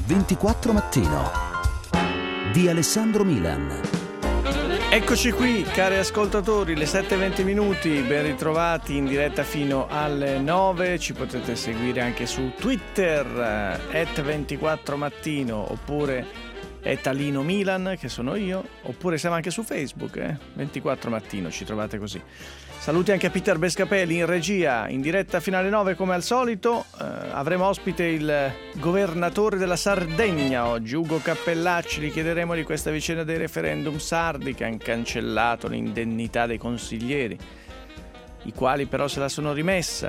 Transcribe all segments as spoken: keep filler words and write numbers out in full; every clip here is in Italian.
ventiquattro Mattino di Alessandro Milan. Eccoci qui, cari ascoltatori, le sette e venti minuti, ben ritrovati in diretta fino alle nove. Ci potete seguire anche su Twitter, at ventiquattro mattino, oppure at Alino Milan, che sono io, oppure siamo anche su Facebook, eh? ventiquattro mattino, ci trovate così. Saluti anche a Peter Bescapelli in regia, in diretta fino alle nove come al solito. Eh, avremo ospite il governatore della Sardegna oggi, Ugo Cappellacci. Gli chiederemo di questa vicenda dei referendum sardi che hanno cancellato l'indennità dei consiglieri, i quali però se la sono rimessa.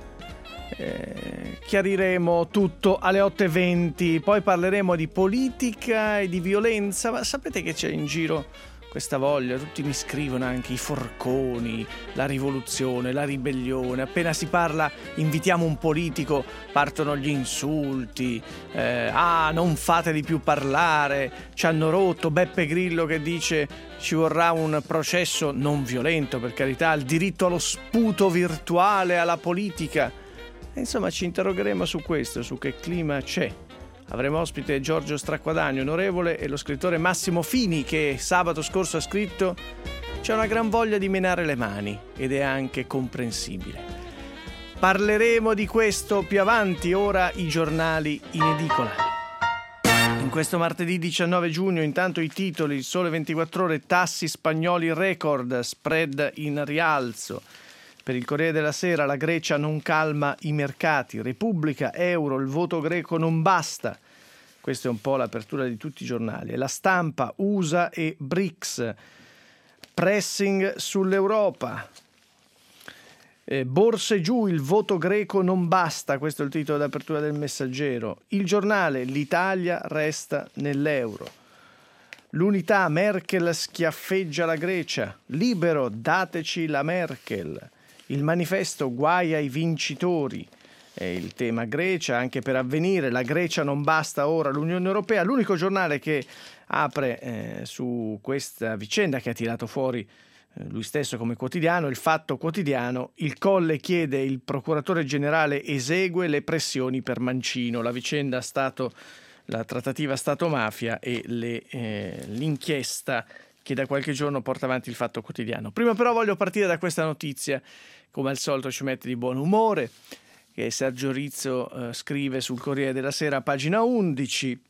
Eh, chiariremo tutto alle otto e venti, poi parleremo di politica e di violenza. Ma sapete che c'è in giro questa voglia? Tutti mi scrivono, anche i forconi, la rivoluzione, la ribellione. Appena si parla, invitiamo un politico, partono gli insulti. Eh, ah, non fateli più parlare, ci hanno rotto. Beppe Grillo che dice ci vorrà un processo non violento, per carità, il diritto allo sputo virtuale alla politica. E insomma, ci interrogheremo su questo, su che clima c'è. Avremo ospite Giorgio Stracquadagno, onorevole, e lo scrittore Massimo Fini, che sabato scorso ha scritto: c'è una gran voglia di menare le mani, ed è anche comprensibile. Parleremo di questo più avanti. Ora i giornali in edicola. In questo martedì diciannove giugno, intanto i titoli: Il Sole ventiquattro Ore, tassi spagnoli record, spread in rialzo. Per il Corriere della Sera, la Grecia non calma i mercati. Repubblica, euro, il voto greco non basta. Questa è un po' l'apertura di tutti i giornali. La Stampa, U S A e B R I C S, pressing sull'Europa. Eh, borse giù, il voto greco non basta. Questo è il titolo d'apertura del Messaggero. Il Giornale, l'Italia resta nell'euro. L'Unità, Merkel schiaffeggia la Grecia. Libero, dateci la Merkel. Il Manifesto, guai ai vincitori. È il tema Grecia, anche per Avvenire. La Grecia non basta, ora l'Unione Europea. L'unico giornale che apre eh, su questa vicenda, che ha tirato fuori eh, lui stesso come quotidiano, il Fatto Quotidiano. Il Colle chiede, il procuratore generale esegue le pressioni per Mancino. La vicenda Stato, la trattativa Stato-mafia e le, eh, l'inchiesta che da qualche giorno porta avanti il Fatto Quotidiano. Prima però voglio partire da questa notizia, come al solito ci mette di buon umore, che Sergio Rizzo eh, scrive sul Corriere della Sera, pagina undici.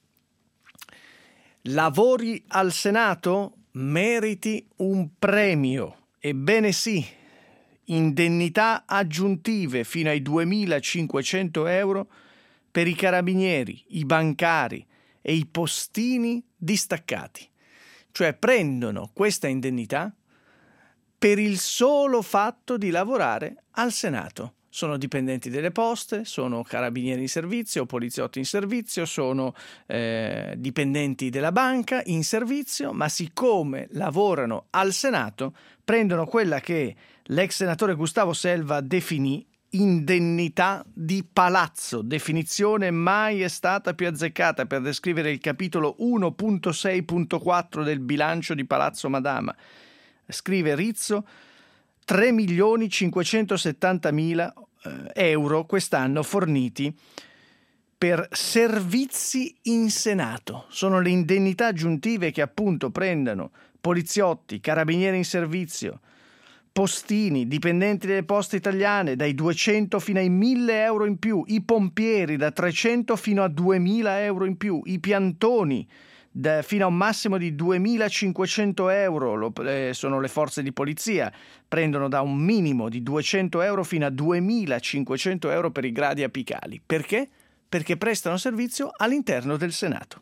Lavori al Senato? Meriti un premio. Ebbene sì, indennità aggiuntive fino ai duemilacinquecento euro per i carabinieri, i bancari e i postini distaccati. Cioè prendono questa indennità per il solo fatto di lavorare al Senato. Sono dipendenti delle poste, sono carabinieri in servizio, poliziotti in servizio, sono eh, dipendenti della banca in servizio, ma siccome lavorano al Senato prendono quella che l'ex senatore Gustavo Selva definì indennità di palazzo, definizione mai è stata più azzeccata per descrivere il capitolo uno punto sei punto quattro del bilancio di Palazzo Madama. Scrive Rizzo, tre milioni cinquecentosettantamila euro quest'anno forniti per servizi in Senato. Sono le indennità aggiuntive che appunto prendono poliziotti, carabinieri in servizio, postini, dipendenti delle poste italiane dai duecento fino ai mille euro in più, i pompieri da trecento fino a duemila euro in più, i piantoni da, fino a un massimo di duemilacinquecento euro, lo, eh, sono le forze di polizia, prendono da un minimo di duecento euro fino a duemilacinquecento euro per i gradi apicali. Perché? Perché prestano servizio all'interno del Senato.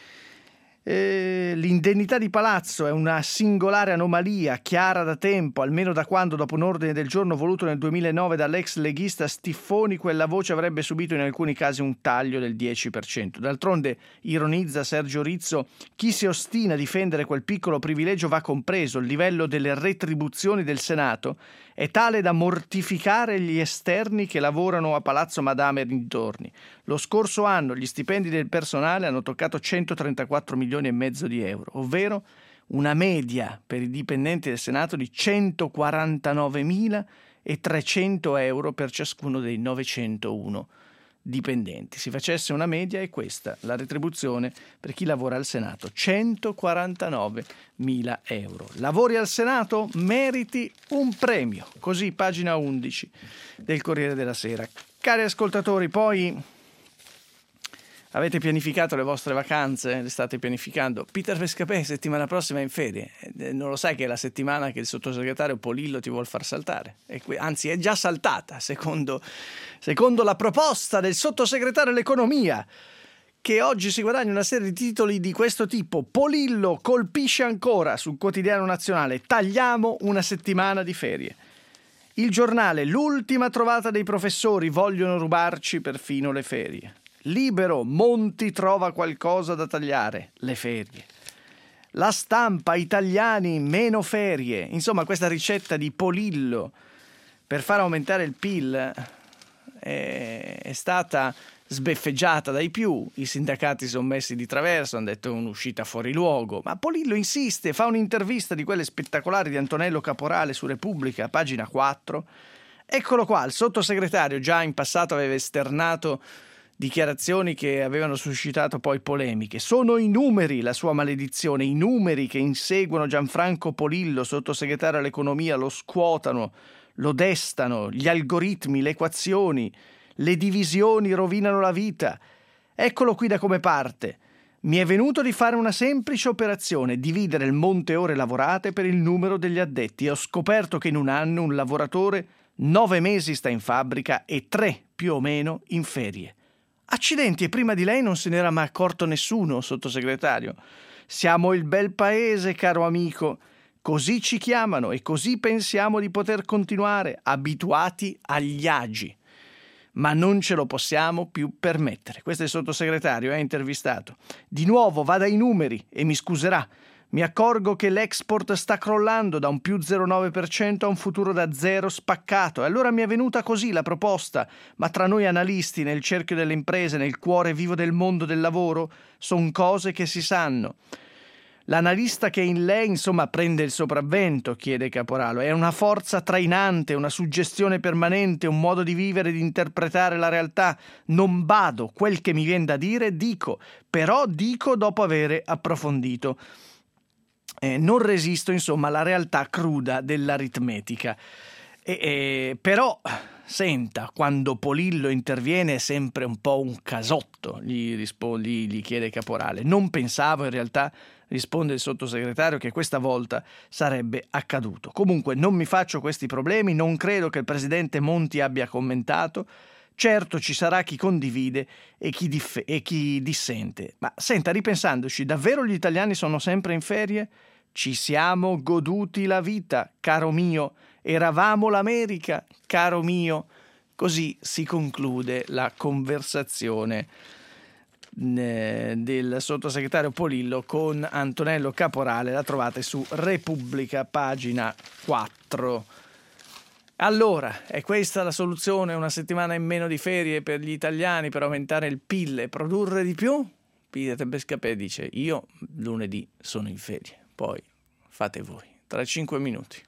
Eh, l'indennità di palazzo è una singolare anomalia, chiara da tempo, almeno da quando, dopo un ordine del giorno voluto nel duemilanove dall'ex leghista Stiffoni, quella voce avrebbe subito in alcuni casi un taglio del dieci per cento. D'altronde, ironizza Sergio Rizzo, chi si ostina a difendere quel piccolo privilegio va compreso. Il livello delle retribuzioni del Senato è tale da mortificare gli esterni che lavorano a Palazzo Madama e dintorni. Lo scorso anno gli stipendi del personale hanno toccato centotrentaquattro milioni e mezzo di euro, ovvero una media per i dipendenti del Senato di centoquarantanovemilatrecento euro per ciascuno dei novecentouno dipendenti. Si facesse una media è questa la retribuzione per chi lavora al Senato, centoquarantanovemila euro. Lavori al Senato? Meriti un premio. Così, pagina undici del Corriere della Sera. Cari ascoltatori, poi avete pianificato le vostre vacanze? Le state pianificando? Peter Pescapè settimana prossima è in ferie. Non lo sai che è la settimana che il sottosegretario Polillo ti vuol far saltare? E qui, anzi, è già saltata, secondo, secondo la proposta del sottosegretario all'economia, che oggi si guadagna una serie di titoli di questo tipo. Polillo colpisce ancora sul Quotidiano Nazionale. Tagliamo una settimana di ferie. Il Giornale, l'ultima trovata dei professori, vogliono rubarci perfino le ferie. Libero, Monti trova qualcosa da tagliare, le ferie. La Stampa, italiani, meno ferie. Insomma, questa ricetta di Polillo per far aumentare il P I L è, è stata sbeffeggiata dai più. I sindacati sono messi di traverso, hanno detto un'uscita fuori luogo. Ma Polillo insiste, fa un'intervista di quelle spettacolari di Antonello Caporale su Repubblica, pagina quattro. Eccolo qua, il sottosegretario già in passato aveva esternato dichiarazioni che avevano suscitato poi polemiche. Sono i numeri la sua maledizione, i numeri che inseguono Gianfranco Polillo, sottosegretario all'economia, lo scuotano, lo destano, gli algoritmi, le equazioni, le divisioni rovinano la vita. Eccolo qui da come parte. Mi è venuto di fare una semplice operazione, dividere il monte ore lavorate per il numero degli addetti e ho scoperto che in un anno un lavoratore nove mesi sta in fabbrica e tre più o meno in ferie. Accidenti, e prima di lei non se n'era mai accorto nessuno, sottosegretario. Siamo il bel paese, caro amico. Così ci chiamano e così pensiamo di poter continuare, abituati agli agi. Ma non ce lo possiamo più permettere. Questo è il sottosegretario, è intervistato. Di nuovo vada ai numeri e mi scuserà. Mi accorgo che l'export sta crollando da un più zero virgola nove per cento a un futuro da zero spaccato. E allora mi è venuta così la proposta. Ma tra noi analisti, nel cerchio delle imprese, nel cuore vivo del mondo del lavoro, son cose che si sanno. L'analista che in lei, insomma, prende il sopravvento, chiede Caporale. È una forza trainante, una suggestione permanente, un modo di vivere e di interpretare la realtà. Non bado, quel che mi viene da dire, dico. Però dico dopo avere approfondito. Eh, non resisto, insomma, alla realtà cruda dell'aritmetica. E, e, però, senta, quando Polillo interviene è sempre un po' un casotto, gli, risponde, gli, gli chiede Caporale. Non pensavo, in realtà, risponde il sottosegretario, che questa volta sarebbe accaduto. Comunque non mi faccio questi problemi, non credo che il presidente Monti abbia commentato. Certo ci sarà chi condivide e chi, dif- e chi dissente. Ma senta, ripensandoci, davvero gli italiani sono sempre in ferie? Ci siamo goduti la vita, caro mio. Eravamo l'America, caro mio. Così si conclude la conversazione eh, del sottosegretario Polillo con Antonello Caporale. La trovate su Repubblica, pagina quattro. Allora, è questa la soluzione? Una settimana in meno di ferie per gli italiani per aumentare il P I L e produrre di più? Peter Pescapè dice: io lunedì sono in ferie, poi fate voi. Tra cinque minuti.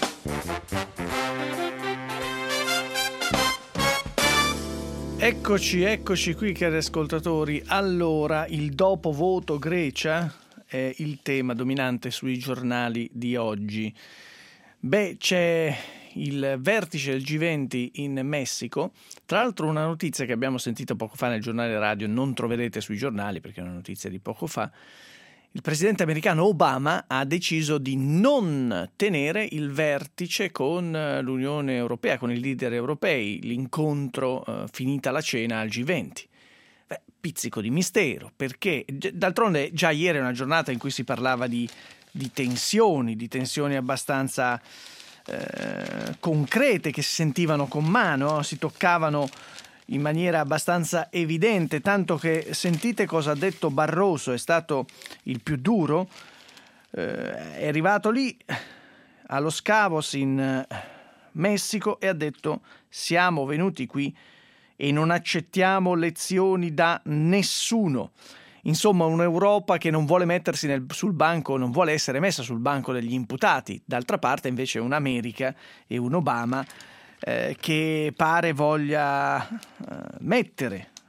Eccoci, eccoci qui, cari ascoltatori. Allora, il dopo voto Grecia è il tema dominante sui giornali di oggi. Beh, c'è il vertice del G venti in Messico. Tra l'altro una notizia che abbiamo sentito poco fa nel giornale radio, non troverete sui giornali perché è una notizia di poco fa. Il presidente americano Obama ha deciso di non tenere il vertice con l'Unione Europea, con i leader europei, l'incontro eh, finita la cena al G venti. Beh, pizzico di mistero, perché d'altronde già ieri è una giornata in cui si parlava di, di tensioni, di tensioni abbastanza eh, concrete che si sentivano con mano, si toccavano in maniera abbastanza evidente, tanto che sentite cosa ha detto Barroso, è stato il più duro, eh, è arrivato lì a Los Cabos in Messico e ha detto: siamo venuti qui e non accettiamo lezioni da nessuno. Insomma, un'Europa che non vuole mettersi nel, sul banco, non vuole essere messa sul banco degli imputati. D'altra parte invece un'America e un Obama Eh, che pare voglia eh, mettere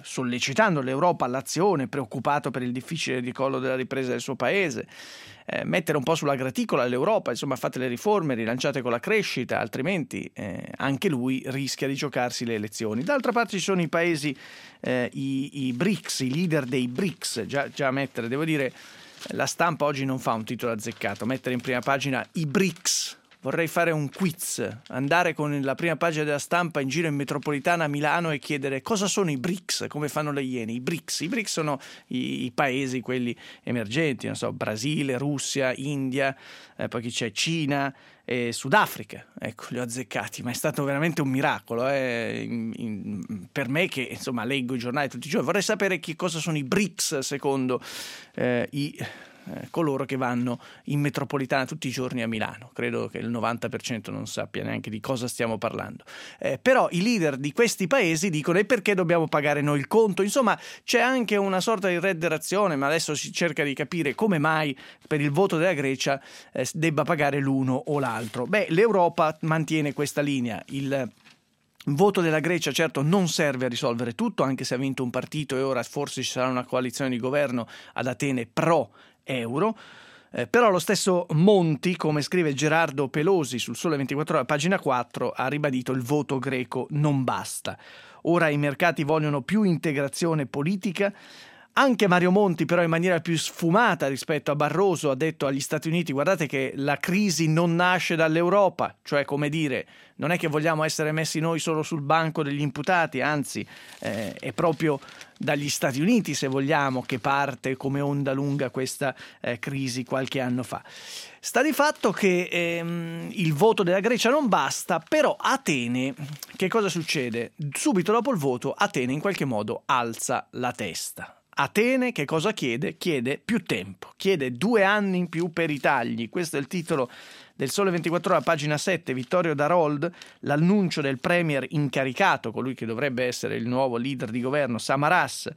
sollecitando l'Europa all'azione, preoccupato per il difficile decollo della ripresa del suo paese. Eh, mettere un po' sulla graticola l'Europa, insomma fate le riforme, rilanciate con la crescita, altrimenti eh, anche lui rischia di giocarsi le elezioni. D'altra parte ci sono i paesi, eh, i, i BRICS, i leader dei BRICS, già, già mettere, devo dire, la stampa oggi non fa un titolo azzeccato, mettere in prima pagina i BRICS. Vorrei fare un quiz, andare con la prima pagina della stampa in giro in metropolitana a Milano e chiedere cosa sono i BRICS, come fanno le Iene. I BRICS, i BRICS sono i, i paesi, quelli emergenti, non so, Brasile, Russia, India, eh, poi chi c'è, Cina e Sudafrica. Ecco, li ho azzeccati, ma è stato veramente un miracolo eh, in, in, per me che insomma leggo i giornali tutti i giorni. Vorrei sapere che cosa sono i BRICS secondo eh, i... coloro che vanno in metropolitana tutti i giorni a Milano. Credo che il novanta per cento non sappia neanche di cosa stiamo parlando. Eh, però i leader di questi paesi dicono: e perché dobbiamo pagare noi il conto? Insomma, c'è anche una sorta di redderazione, ma adesso si cerca di capire come mai per il voto della Grecia eh, debba pagare l'uno o l'altro. Beh, l'Europa mantiene questa linea. Il Il voto della Grecia certo non serve a risolvere tutto, anche se ha vinto un partito e ora forse ci sarà una coalizione di governo ad Atene pro euro, eh, però lo stesso Monti, come scrive Gerardo Pelosi sul Sole ventiquattro Ore, pagina quattro, ha ribadito: il voto greco non basta. Ora i mercati vogliono più integrazione politica. Anche Mario Monti, però in maniera più sfumata rispetto a Barroso, ha detto agli Stati Uniti: guardate che la crisi non nasce dall'Europa, cioè come dire, non è che vogliamo essere messi noi solo sul banco degli imputati, anzi eh, è proprio dagli Stati Uniti, se vogliamo, che parte come onda lunga questa eh, crisi qualche anno fa. Sta di fatto che ehm, il voto della Grecia non basta, però Atene, che cosa succede? Subito dopo il voto Atene in qualche modo alza la testa. Atene che cosa chiede? Chiede più tempo, chiede due anni in più per i tagli. Questo è il titolo del Sole ventiquattro Ore, pagina sette. Vittorio Darold, l'annuncio del premier incaricato, colui che dovrebbe essere il nuovo leader di governo, Samaras,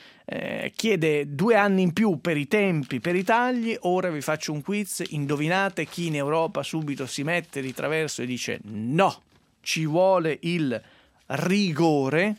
eh, chiede due anni in più per i tempi, per i tagli. Ora vi faccio un quiz, indovinate chi in Europa subito si mette di traverso e dice no, ci vuole il rigore.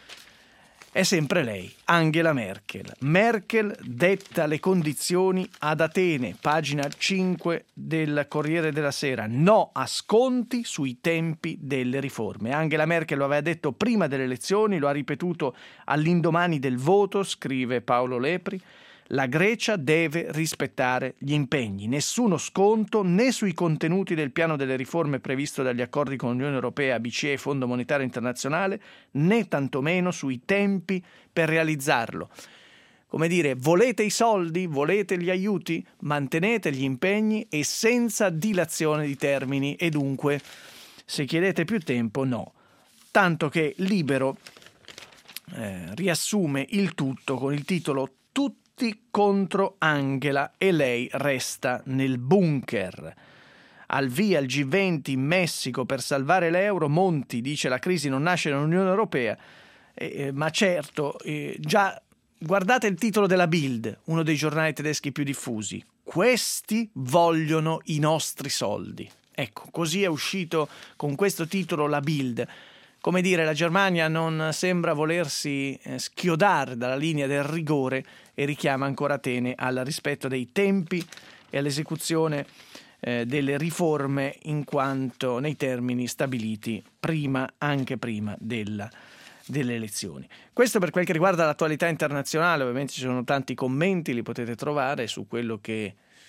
È sempre lei, Angela Merkel. Merkel detta le condizioni ad Atene, pagina cinque del Corriere della Sera. No a sconti sui tempi delle riforme. Angela Merkel lo aveva detto prima delle elezioni, lo ha ripetuto all'indomani del voto, scrive Paolo Lepri. La Grecia deve rispettare gli impegni, nessuno sconto né sui contenuti del piano delle riforme previsto dagli accordi con l'Unione Europea, B C E e Fondo Monetario Internazionale, né tantomeno sui tempi per realizzarlo. Come dire, volete i soldi, volete gli aiuti, mantenete gli impegni e senza dilazione di termini, e dunque se chiedete più tempo no. Tanto che Libero eh, riassume il tutto con il titolo Tutti contro Angela e lei resta nel bunker. Al via il G venti in Messico per salvare l'euro. Monti dice la crisi non nasce dall'Unione Europea, eh, ma certo, eh, già guardate il titolo della Bild, uno dei giornali tedeschi più diffusi: questi vogliono i nostri soldi. Ecco, così è uscito con questo titolo la Bild. Come dire, la Germania non sembra volersi eh, schiodare dalla linea del rigore e richiama ancora Atene al rispetto dei tempi e all'esecuzione eh, delle riforme in quanto nei termini stabiliti prima, anche prima della, delle elezioni. Questo per quel che riguarda l'attualità internazionale. Ovviamente ci sono tanti commenti, li potete trovare su quello che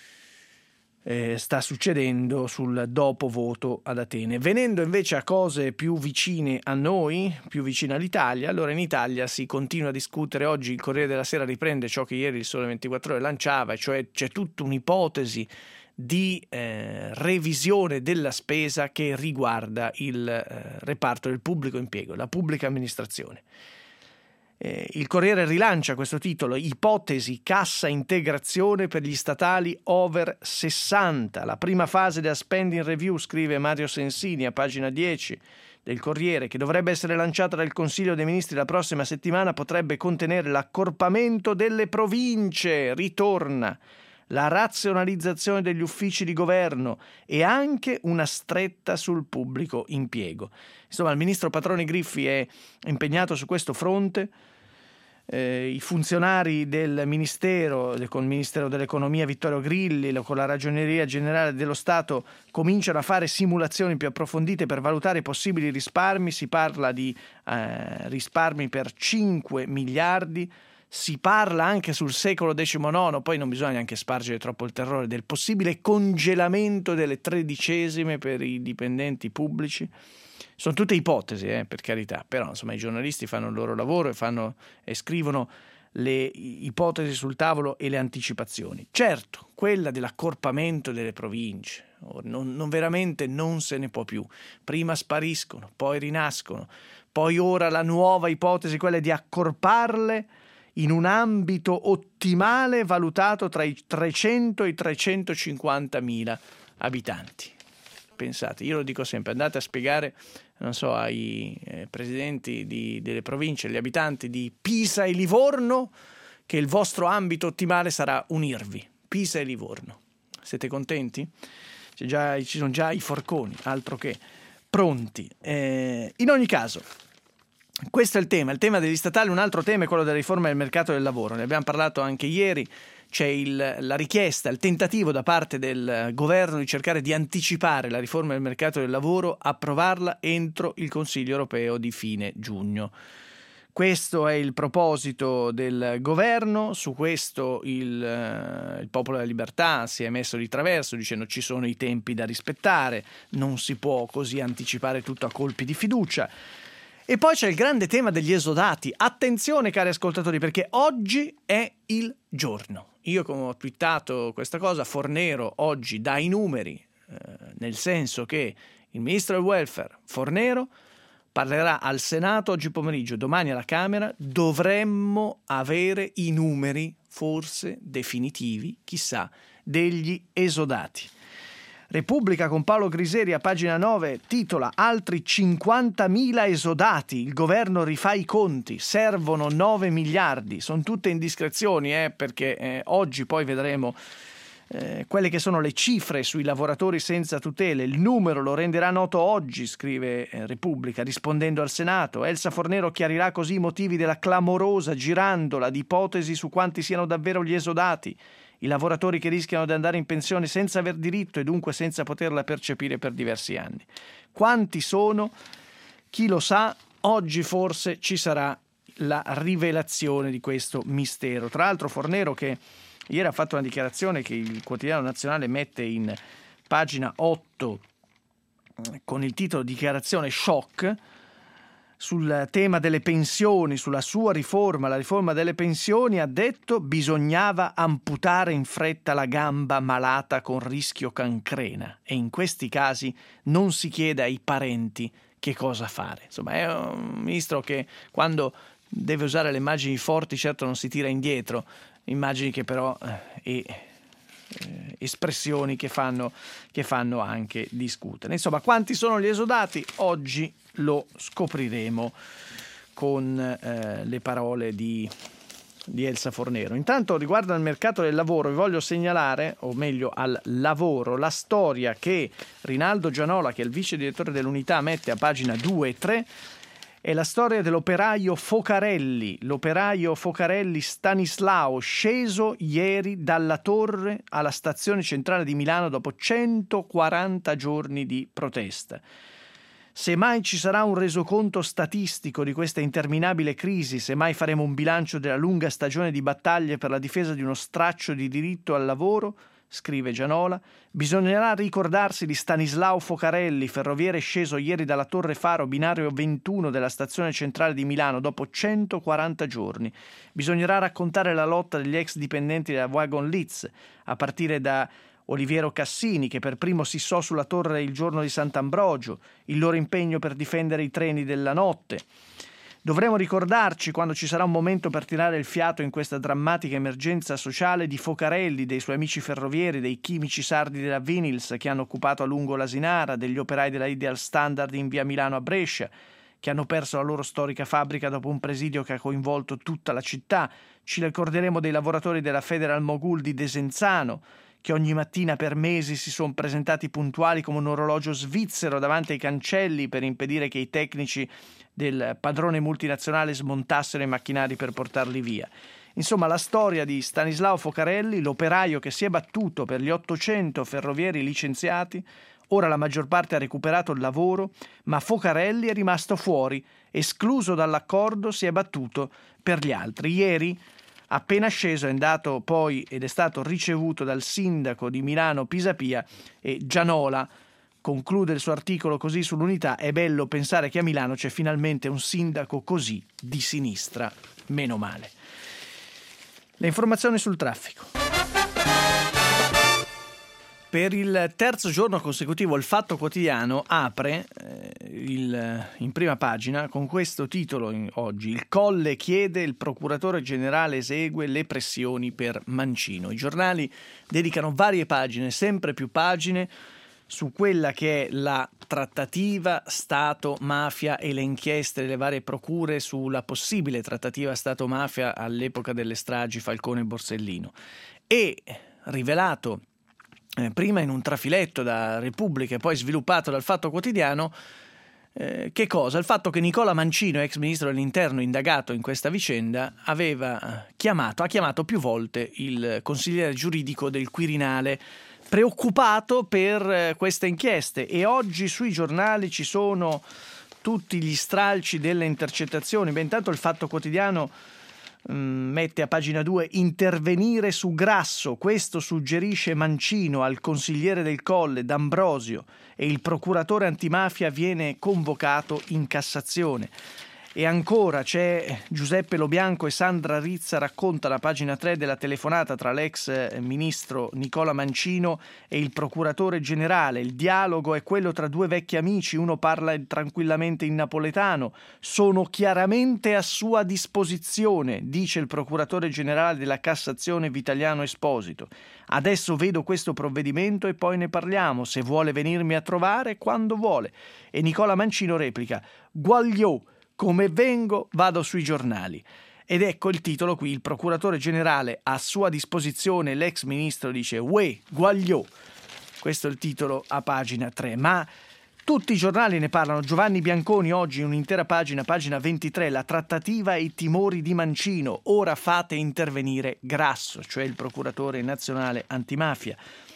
Eh, sta succedendo sul dopo voto ad Atene. Venendo invece a cose più vicine a noi, più vicine all'Italia, allora in Italia si continua a discutere. Oggi il Corriere della Sera riprende ciò che ieri il Sole ventiquattro Ore lanciava, cioè c'è tutta un'ipotesi di eh, revisione della spesa che riguarda il eh, reparto del pubblico impiego, la pubblica amministrazione. Eh, il Corriere rilancia questo titolo: ipotesi cassa integrazione per gli statali over sessanta. La prima fase della spending review, scrive Mario Sensini a pagina dieci del Corriere, che dovrebbe essere lanciata dal Consiglio dei Ministri la prossima settimana, potrebbe contenere l'accorpamento delle province, ritorna la razionalizzazione degli uffici di governo e anche una stretta sul pubblico impiego. Insomma, il ministro Patroni Griffi è impegnato su questo fronte. eh, i funzionari del Ministero, con il Ministero dell'Economia Vittorio Grilli, con la Ragioneria Generale dello Stato, cominciano a fare simulazioni più approfondite per valutare i possibili risparmi. Si parla di eh, risparmi per cinque miliardi. Si parla anche sul secolo diciannove, poi non bisogna neanche spargere troppo il terrore, del possibile congelamento delle tredicesime per i dipendenti pubblici. Sono tutte ipotesi, eh, per carità, però insomma i giornalisti fanno il loro lavoro e, fanno, e scrivono le ipotesi sul tavolo e le anticipazioni. Certo, quella dell'accorpamento delle province, non, non veramente non se ne può più. Prima spariscono, poi rinascono, poi ora la nuova ipotesi, quella di accorparle in un ambito ottimale valutato tra i trecento e i trecentocinquantamila abitanti. Pensate, io lo dico sempre, andate a spiegare, non so, ai eh, presidenti di, delle province, agli abitanti di Pisa e Livorno, che il vostro ambito ottimale sarà unirvi. Pisa e Livorno. Siete contenti? C'è già, ci sono già i forconi, altro che pronti. Eh, in ogni caso, questo è il tema, il tema degli statali. Un altro tema è quello della riforma del mercato del lavoro. Ne abbiamo parlato anche ieri. C'è il, la richiesta, il tentativo da parte del governo di cercare di anticipare la riforma del mercato del lavoro, approvarla entro il Consiglio europeo di fine giugno. Questo è il proposito del governo. Su questo il, il Popolo della Libertà si è messo di traverso dicendo ci sono i tempi da rispettare, non si può così anticipare tutto a colpi di fiducia. E poi c'è il grande tema degli esodati. Attenzione cari ascoltatori, perché oggi è il giorno. Io, come ho twittato questa cosa, Fornero oggi dà i numeri, eh, nel senso che il ministro del welfare Fornero parlerà al Senato oggi pomeriggio, domani alla Camera. Dovremmo avere i numeri, forse definitivi, chissà, degli esodati. Repubblica con Paolo Griseri a pagina nove titola altri cinquantamila esodati, il governo rifà i conti, servono nove miliardi. Sono tutte indiscrezioni, eh, perché eh, oggi poi vedremo eh, quelle che sono le cifre sui lavoratori senza tutele. Il numero lo renderà noto oggi, scrive eh, Repubblica, rispondendo al Senato. Elsa Fornero chiarirà così i motivi della clamorosa girandola di ipotesi su quanti siano davvero gli esodati, i lavoratori che rischiano di andare in pensione senza aver diritto e dunque senza poterla percepire per diversi anni. Quanti sono? Chi lo sa? Oggi forse ci sarà la rivelazione di questo mistero. Tra l'altro Fornero, che ieri ha fatto una dichiarazione che il Quotidiano Nazionale mette in pagina otto con il titolo Dichiarazione shock, sul tema delle pensioni, sulla sua riforma, la riforma delle pensioni, ha detto bisognava amputare in fretta la gamba malata con rischio cancrena e in questi casi non si chiede ai parenti che cosa fare. Insomma, è un ministro che quando deve usare le immagini forti certo non si tira indietro, immagini che però eh, eh, espressioni che fanno, che fanno anche discutere. Insomma, quanti sono gli esodati? Oggi lo scopriremo con eh, le parole di, di Elsa Fornero. Intanto, riguardo al mercato del lavoro, vi voglio segnalare, o meglio al lavoro, la storia che Rinaldo Gianola, che è il vice direttore dell'Unità, mette a pagina due e tre. È la storia dell'operaio Focarelli, l'operaio Focarelli Stanislao, sceso ieri dalla torre alla stazione centrale di Milano dopo centoquaranta giorni di protesta. Se mai ci sarà un resoconto statistico di questa interminabile crisi, se mai faremo un bilancio della lunga stagione di battaglie per la difesa di uno straccio di diritto al lavoro, scrive Gianola, bisognerà ricordarsi di Stanislao Focarelli, ferroviere sceso ieri dalla Torre Faro, binario ventuno della stazione centrale di Milano, dopo centoquaranta giorni. Bisognerà raccontare la lotta degli ex dipendenti della Wagon Leeds, a partire da Oliviero Cassini, che per primo si issò sulla torre il giorno di Sant'Ambrogio, il loro impegno per difendere i treni della notte. Dovremo ricordarci, quando ci sarà un momento per tirare il fiato in questa drammatica emergenza sociale, di Focarelli, dei suoi amici ferrovieri, dei chimici sardi della Vinyls che hanno occupato a lungo l'Asinara, degli operai della Ideal Standard in via Milano a Brescia, che hanno perso la loro storica fabbrica dopo un presidio che ha coinvolto tutta la città. Ci ricorderemo dei lavoratori della Federal Mogul di Desenzano, che ogni mattina per mesi si sono presentati puntuali come un orologio svizzero davanti ai cancelli per impedire che i tecnici del padrone multinazionale smontassero i macchinari per portarli via. Insomma, la storia di Stanislao Focarelli, l'operaio che si è battuto per gli ottocento ferrovieri licenziati. Ora la maggior parte ha recuperato il lavoro, ma Focarelli è rimasto fuori, escluso dall'accordo, si è battuto per gli altri. Ieri, appena sceso, è andato poi ed è stato ricevuto dal sindaco di Milano Pisapia, e Gianola conclude il suo articolo così sull'Unità: è bello pensare che a Milano c'è finalmente un sindaco così di sinistra, meno male. Le informazioni sul traffico. Per il terzo giorno consecutivo il Fatto Quotidiano apre eh, il, in prima pagina con questo titolo in, oggi: il Colle chiede, il procuratore generale esegue le pressioni per Mancino. I giornali dedicano varie pagine, sempre più pagine, su quella che è la trattativa Stato-mafia e le inchieste delle varie procure sulla possibile trattativa Stato-mafia all'epoca delle stragi Falcone e Borsellino. E rivelato eh, prima in un trafiletto da Repubblica e poi sviluppato dal Fatto Quotidiano, eh, che cosa? Il fatto che Nicola Mancino, ex ministro dell'Interno indagato in questa vicenda, aveva chiamato, ha chiamato più volte il consigliere giuridico del Quirinale, preoccupato per queste inchieste, e oggi sui giornali ci sono tutti gli stralci delle intercettazioni. Beh, intanto il Fatto Quotidiano mh, mette a pagina due: intervenire su Grasso, questo suggerisce Mancino al consigliere del Colle D'Ambrosio, e il procuratore antimafia viene convocato in Cassazione. E ancora c'è Giuseppe Lobianco e Sandra Rizza racconta la pagina tre della telefonata tra l'ex ministro Nicola Mancino e il procuratore generale. Il dialogo è quello tra due vecchi amici, uno parla tranquillamente in napoletano. Sono chiaramente a sua disposizione, dice il procuratore generale della Cassazione Vitaliano Esposito. Adesso vedo questo provvedimento e poi ne parliamo, se vuole venirmi a trovare, quando vuole. E Nicola Mancino replica: Guagliò, come vengo vado sui giornali. Ed ecco il titolo qui: il procuratore generale a sua disposizione, l'ex ministro dice uè, Guagliò. Questo è il titolo a pagina tre, ma tutti i giornali ne parlano. Giovanni Bianconi oggi in un'intera pagina, pagina ventitré, la trattativa e i timori di Mancino, ora fate intervenire Grasso, cioè il procuratore nazionale antimafia.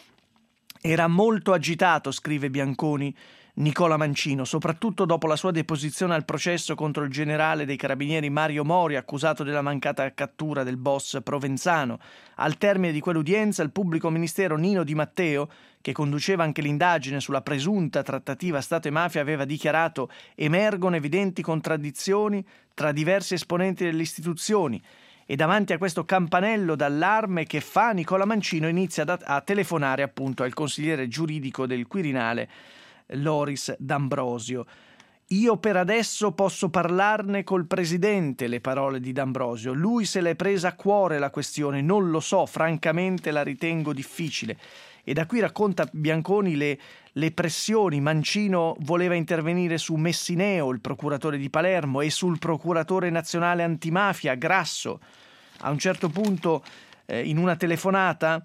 Era molto agitato, scrive Bianconi, Nicola Mancino, soprattutto dopo la sua deposizione al processo contro il generale dei carabinieri Mario Mori, accusato della mancata cattura del boss Provenzano. Al termine di quell'udienza, il pubblico ministero Nino Di Matteo, che conduceva anche l'indagine sulla presunta trattativa Stato e mafia, aveva dichiarato: emergono evidenti contraddizioni tra diversi esponenti delle istituzioni. E davanti a questo campanello d'allarme che fa, Nicola Mancino inizia a, a telefonare appunto al consigliere giuridico del Quirinale, Loris D'Ambrosio. Io per adesso posso parlarne col presidente, le parole di D'Ambrosio. Lui se l'è presa a cuore la questione, non lo so, francamente la ritengo difficile. E da qui racconta Bianconi le, le pressioni. Mancino voleva intervenire su Messineo, il procuratore di Palermo, e sul procuratore nazionale antimafia, Grasso. A un certo punto, eh, in una telefonata,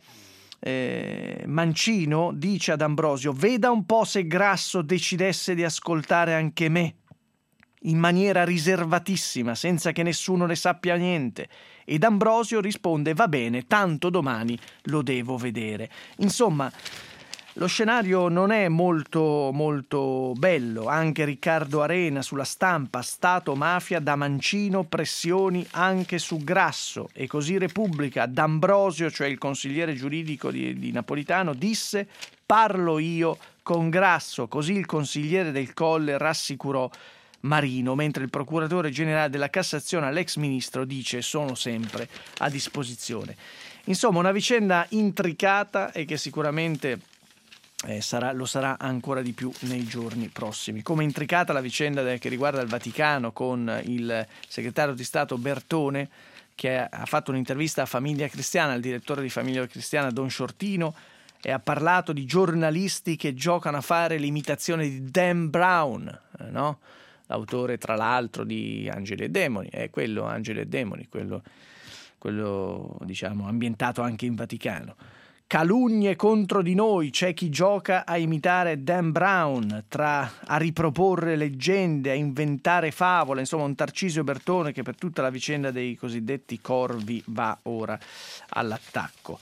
Eh, Mancino dice ad Ambrosio: veda un po' se Grasso decidesse di ascoltare anche me, in maniera riservatissima, senza che nessuno ne sappia niente. Ed Ambrosio risponde: va bene, tanto domani lo devo vedere. Insomma, lo scenario non è molto molto bello. Anche Riccardo Arena sulla Stampa: Stato-mafia da Mancino, pressioni anche su Grasso. E così Repubblica: D'Ambrosio, cioè il consigliere giuridico di, di Napolitano, disse: parlo io con Grasso. Così il consigliere del Colle rassicurò Marino, mentre il procuratore generale della Cassazione all'ex ministro dice: sono sempre a disposizione. Insomma, una vicenda intricata e che sicuramente Eh, sarà, lo sarà ancora di più nei giorni prossimi. Come intricata la vicenda che riguarda il Vaticano, con il segretario di Stato Bertone, che ha fatto un'intervista a Famiglia Cristiana, al direttore di Famiglia Cristiana Don Shortino, e ha parlato di giornalisti che giocano a fare l'imitazione di Dan Brown, eh, no? L'autore tra l'altro di Angeli e Demoni, è quello Angeli e Demoni, quello, quello diciamo ambientato anche in Vaticano, calunnie contro di noi, c'è chi gioca a imitare Dan Brown, tra a riproporre leggende, a inventare favole, insomma un Tarcisio Bertone che per tutta la vicenda dei cosiddetti corvi va ora all'attacco.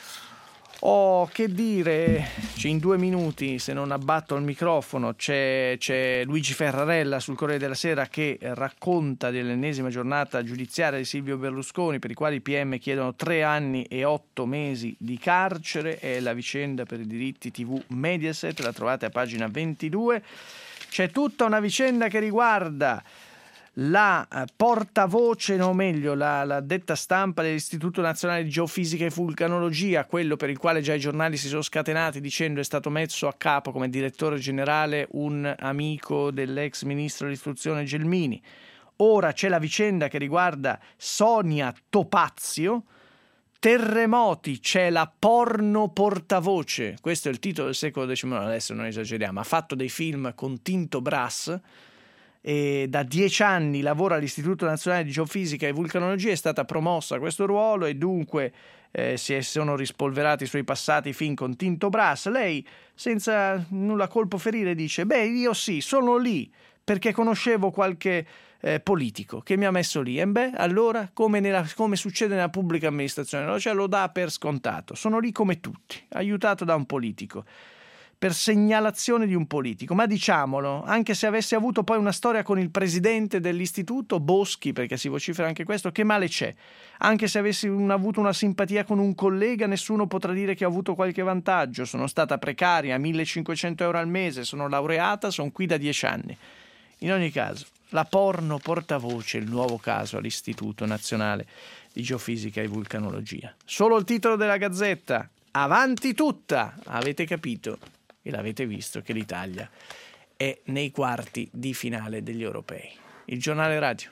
Oh, che dire, in due minuti, se non abbatto il microfono, c'è, c'è Luigi Ferrarella sul Corriere della Sera che racconta dell'ennesima giornata giudiziaria di Silvio Berlusconi, per i quali i P M chiedono tre anni e otto mesi di carcere. È la vicenda per i diritti tivù Mediaset, la trovate a pagina ventidue. C'è tutta una vicenda che riguarda la portavoce, no meglio, la, la detta stampa dell'Istituto Nazionale di Geofisica e Vulcanologia, quello per il quale già i giornali si sono scatenati dicendo è stato messo a capo come direttore generale un amico dell'ex ministro dell'istruzione Gelmini. Ora c'è la vicenda che riguarda Sonia Topazio. Terremoti, c'è la porno portavoce, questo è il titolo del secolo diciannove, adesso non esageriamo, ha fatto dei film con Tinto Brass. E da dieci anni lavora all'Istituto Nazionale di Geofisica e Vulcanologia, è stata promossa a questo ruolo e dunque eh, si sono rispolverati i suoi passati film con Tinto Brass. Lei, senza nulla colpo ferire, dice: beh, io sì, sono lì perché conoscevo qualche eh, politico che mi ha messo lì. E beh, allora, come, nella, come succede nella pubblica amministrazione, no? Cioè, lo dà per scontato. Sono lì come tutti, aiutato da un politico, per segnalazione di un politico. Ma diciamolo, anche se avessi avuto poi una storia con il presidente dell'istituto, Boschi, perché si vocifera anche questo, che male c'è? Anche se avessi un, avuto una simpatia con un collega, nessuno potrà dire che ho avuto qualche vantaggio. Sono stata precaria, millecinquecento euro al mese, sono laureata, sono qui da dieci anni. In ogni caso, la porno portavoce, il nuovo caso all'Istituto Nazionale di Geofisica e Vulcanologia. Solo il titolo della Gazzetta: avanti tutta! Avete capito e l'avete visto che l'Italia è nei quarti di finale degli europei. Il giornale radio.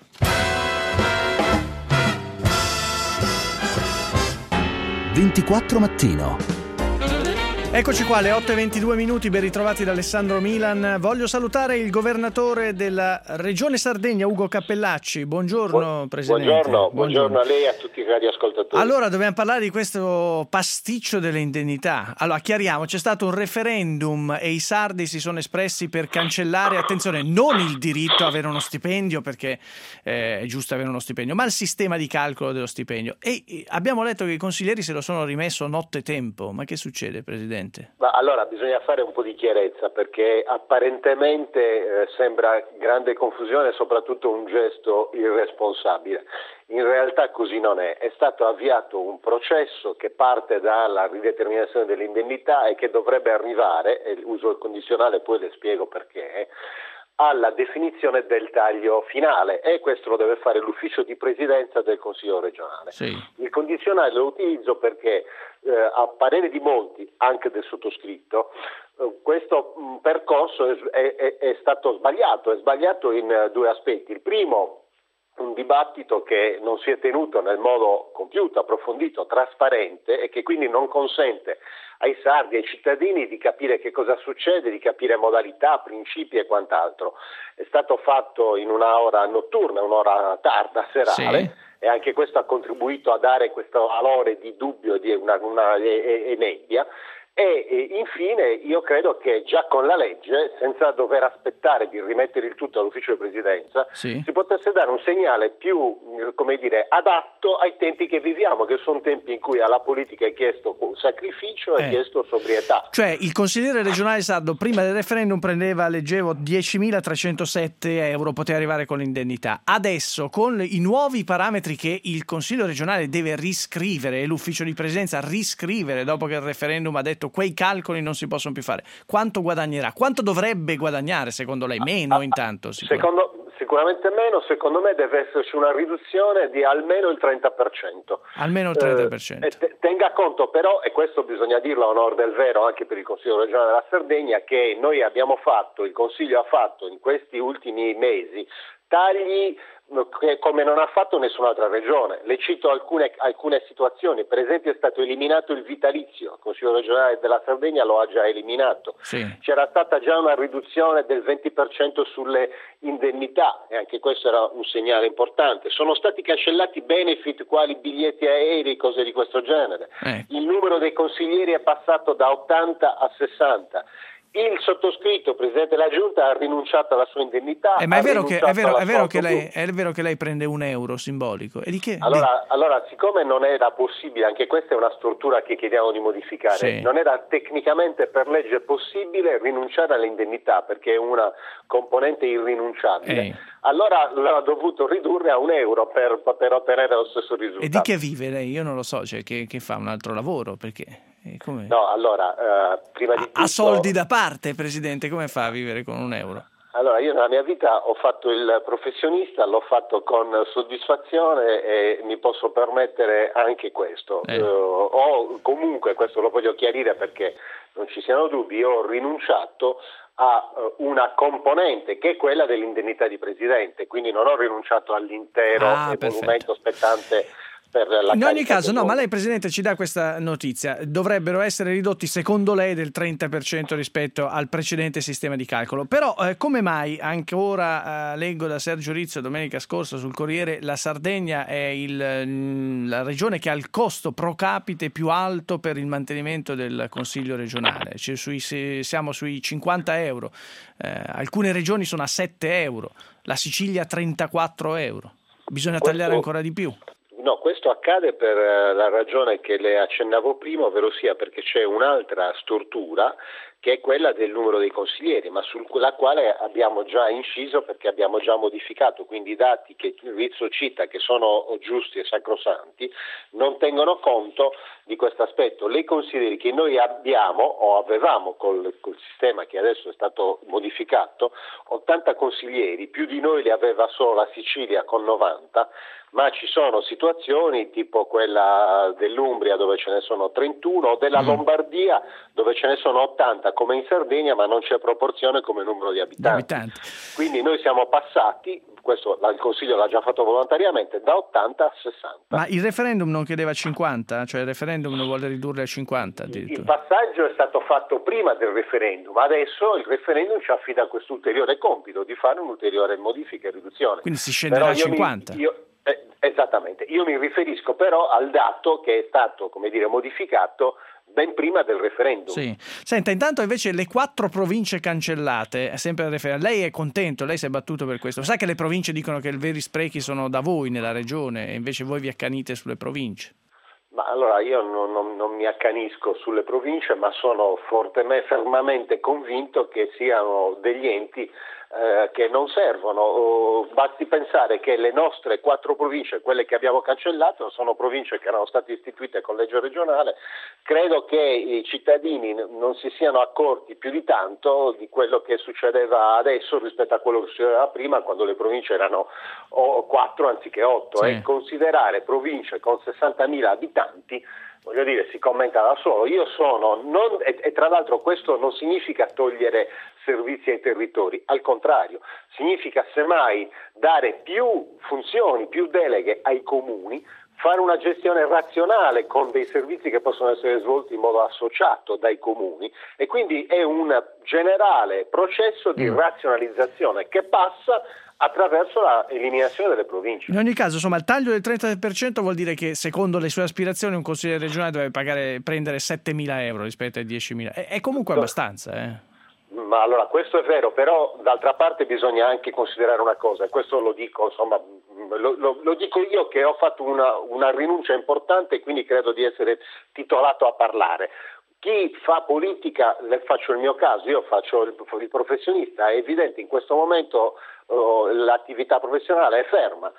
ventiquattro mattino. Eccoci qua, alle otto e ventidue minuti, ben ritrovati da Alessandro Milan. Voglio salutare il governatore della Regione Sardegna, Ugo Cappellacci. Buongiorno, Presidente. Buongiorno, buongiorno a lei e a tutti i radioascoltatori. Allora, dobbiamo parlare di questo pasticcio delle indennità. Allora, chiariamo, c'è stato un referendum e i sardi si sono espressi per cancellare, attenzione, non il diritto a avere uno stipendio, perché eh, è giusto avere uno stipendio, ma il sistema di calcolo dello stipendio. E abbiamo letto che i consiglieri se lo sono rimesso nottetempo. Ma che succede, Presidente? Ma allora bisogna fare un po' di chiarezza, perché apparentemente eh, sembra grande confusione e soprattutto un gesto irresponsabile. In realtà così non è. È stato avviato un processo che parte dalla rideterminazione dell'indennità e che dovrebbe arrivare, e uso il condizionale, poi le spiego perché, alla definizione del taglio finale, e questo lo deve fare l'ufficio di presidenza del Consiglio regionale. Sì. Il condizionale lo utilizzo perché eh, a parere di molti, anche del sottoscritto, eh, questo mh, percorso è, è, è stato sbagliato, è sbagliato in uh, due aspetti. Il primo, un dibattito che non si è tenuto nel modo compiuto, approfondito, trasparente e che quindi non consente ai sardi, ai cittadini di capire che cosa succede, di capire modalità, principi e quant'altro. È stato fatto in una ora notturna, un'ora tarda, serale, sì. E anche questo ha contribuito a dare questo valore di dubbio, di una, una e, e nebbia. E, e infine io credo che già con la legge, senza dover aspettare di rimettere il tutto all'ufficio di presidenza, sì. si potesse dare un segnale più, come dire, adatto ai tempi che viviamo, che sono tempi in cui alla politica è chiesto sacrificio e eh. chiesto sobrietà. Cioè il consigliere regionale sardo prima del referendum prendeva, leggevo, diecimilatrecentosette euro, poteva arrivare con l'indennità. Adesso, con i nuovi parametri che il consiglio regionale deve riscrivere e l'ufficio di presidenza riscrivere dopo che il referendum ha detto quei calcoli non si possono più fare, quanto guadagnerà? Quanto dovrebbe guadagnare secondo lei? Meno ah, intanto? Secondo, sicuramente meno, secondo me deve esserci una riduzione di almeno il trenta per cento. Almeno il trenta per cento. Eh, tenga conto però, e questo bisogna dirlo a onor del vero anche per il Consiglio regionale della Sardegna, che noi abbiamo fatto, il Consiglio ha fatto in questi ultimi mesi tagli come non ha fatto nessun'altra regione. Le cito alcune, alcune situazioni, per esempio è stato eliminato il vitalizio, il Consiglio regionale della Sardegna lo ha già eliminato, sì. C'era stata già una riduzione del venti per cento sulle indennità e anche questo era un segnale importante. Sono stati cancellati benefit quali biglietti aerei, cose di questo genere. Eh. Il numero dei consiglieri è passato da ottanta a sessanta. Il sottoscritto, presidente della giunta, ha rinunciato alla sua indennità. Eh, ma è vero, che, è, vero, è, vero che lei, autobus. è vero che lei prende un euro simbolico. E di che? Allora, allora, siccome non era possibile, anche questa è una struttura che chiediamo di modificare, sì. non era tecnicamente per legge possibile rinunciare all'indennità perché è una componente irrinunciabile. Ehi. Allora l'ha dovuto ridurre a un euro per, per ottenere lo stesso risultato. E di che vive lei? Io non lo so, cioè che, che fa un altro lavoro, perché... Come? No, allora, eh, prima di tutto... Ha soldi da parte, Presidente, come fa a vivere con un euro? Allora, io nella mia vita ho fatto il professionista, l'ho fatto con soddisfazione e mi posso permettere anche questo. Eh. Uh, o comunque, questo lo voglio chiarire perché non ci siano dubbi, io ho rinunciato a uh, una componente che è quella dell'indennità di presidente, quindi non ho rinunciato all'intero ah, emolumento spettante. Per la in ogni caso, no, ma lei Presidente ci dà questa notizia, dovrebbero essere ridotti secondo lei del trenta per cento rispetto al precedente sistema di calcolo, però eh, come mai ancora eh, leggo da Sergio Rizzo domenica scorsa sul Corriere, la Sardegna è il, la regione che ha il costo pro capite più alto per il mantenimento del Consiglio regionale, cioè sui, siamo sui cinquanta euro, eh, alcune regioni sono a sette euro, la Sicilia a trentaquattro euro, bisogna Questo... tagliare ancora di più. No, questo accade per la ragione che le accennavo prima, ovvero sia perché c'è un'altra struttura che è quella del numero dei consiglieri, ma sulla quale abbiamo già inciso perché abbiamo già modificato, quindi i dati che il Rizzo cita, che sono giusti e sacrosanti, non tengono conto di questo aspetto. Le consiglieri che noi abbiamo o avevamo col, col sistema che adesso è stato modificato, ottanta consiglieri, più di noi li aveva solo la Sicilia con novanta, ma ci sono situazioni tipo quella dell'Umbria dove ce ne sono trentuno o della Lombardia dove ce ne sono ottanta come in Sardegna, ma non c'è proporzione come numero di abitanti. abitanti. Quindi noi siamo passati, questo il Consiglio l'ha già fatto volontariamente, da ottanta a sessanta. Ma il referendum non chiedeva cinquanta? Cioè il referendum lo vuole ridurre a cinquanta addirittura? Il passaggio è stato fatto prima del referendum, adesso il referendum ci affida questo ulteriore compito di fare un'ulteriore modifica e riduzione. Quindi si scenderà a cinquanta? Mi, io, eh, esattamente, io mi riferisco però al dato che è stato, come dire, modificato ben prima del referendum. Sì. Senta, intanto invece le quattro province cancellate, sempre il referendum, lei è contento, lei si è battuto per questo. Sa che le province dicono che i veri sprechi sono da voi nella regione e invece voi vi accanite sulle province. Ma allora io non, non, non mi accanisco sulle province, ma sono fortemente, fermamente convinto che siano degli enti eh, che non servono. Oh, basti pensare che le nostre quattro province, quelle che abbiamo cancellato, sono province che erano state istituite con legge regionale. Credo che i cittadini non si siano accorti più di tanto di quello che succedeva adesso rispetto a quello che succedeva prima, quando le province erano quattro anziché otto. Sì. E considerare province con sessantamila abitanti, voglio dire, si commenta da solo. Io sono, non, e, e tra l'altro questo non significa togliere servizi ai territori, al contrario, significa semmai dare più funzioni, più deleghe ai comuni, fare una gestione razionale con dei servizi che possono essere svolti in modo associato dai comuni, e quindi è un generale processo di razionalizzazione che passa attraverso la eliminazione delle province. In ogni caso, insomma, il taglio del trenta per cento vuol dire che secondo le sue aspirazioni un consigliere regionale deve pagare, prendere settemila euro rispetto ai diecimila. È, è comunque abbastanza, eh? Ma allora questo è vero, però d'altra parte bisogna anche considerare una cosa, e questo lo dico, insomma, lo, lo, lo dico io che ho fatto una, una rinuncia importante e quindi credo di essere titolato a parlare. Chi fa politica, le faccio il mio caso, io faccio il, il professionista, è evidente in questo momento uh, l'attività professionale è ferma.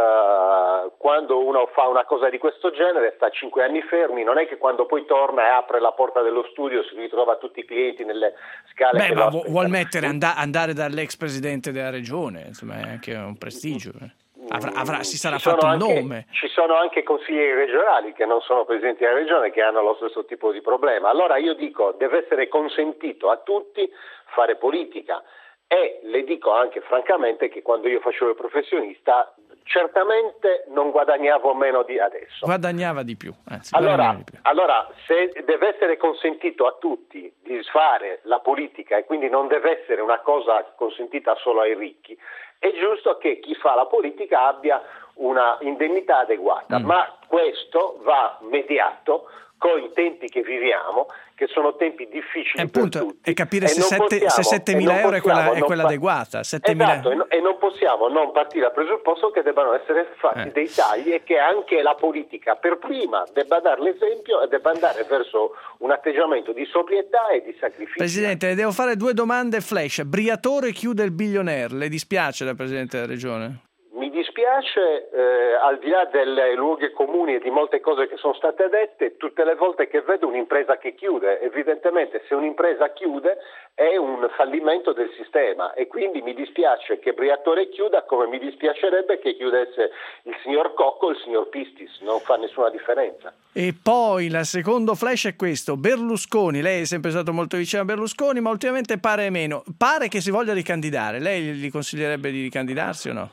Uh, quando uno fa una cosa di questo genere sta cinque anni fermi, non è che quando poi torna e apre la porta dello studio si ritrova tutti i clienti nelle scale. Beh, che ma lo vuol mettere and- andare dall'ex presidente della regione, insomma è anche un prestigio. Eh. Avrà, avrà, si sarà fatto un anche, nome. Ci sono anche consiglieri regionali che non sono presidenti della regione che hanno lo stesso tipo di problema. Allora io dico, deve essere consentito a tutti fare politica. e le dico anche francamente che quando io facevo il professionista certamente non guadagnavo meno di adesso. Guadagnava di più. Anzi, allora, di più. allora, se deve essere consentito a tutti di fare la politica e quindi non deve essere una cosa consentita solo ai ricchi, è giusto che chi fa la politica abbia una indennità adeguata, mm. ma questo va mediato con i tempi che viviamo, che sono tempi difficili e appunto, per tutti. E capire e se, sette, se settemila euro è quella, è quella adeguata. settemila... Esatto, e, no, e non possiamo non partire dal presupposto che debbano essere fatti eh. dei tagli e che anche la politica per prima debba dare l'esempio e debba andare verso un atteggiamento di sobrietà e di sacrificio. Presidente, le devo fare due domande flash. Briatore chiude il billionaire, le dispiace da Presidente della Regione? Mi dispiace, eh, al di là dei luoghi comuni e di molte cose che sono state dette, tutte le volte che vedo un'impresa che chiude, evidentemente se un'impresa chiude è un fallimento del sistema e quindi mi dispiace che Briatore chiuda come mi dispiacerebbe che chiudesse il signor Cocco o il signor Pistis, non fa nessuna differenza. E poi il secondo flash è questo, Berlusconi, lei è sempre stato molto vicino a Berlusconi ma ultimamente pare meno, pare che si voglia ricandidare, lei gli consiglierebbe di ricandidarsi o no?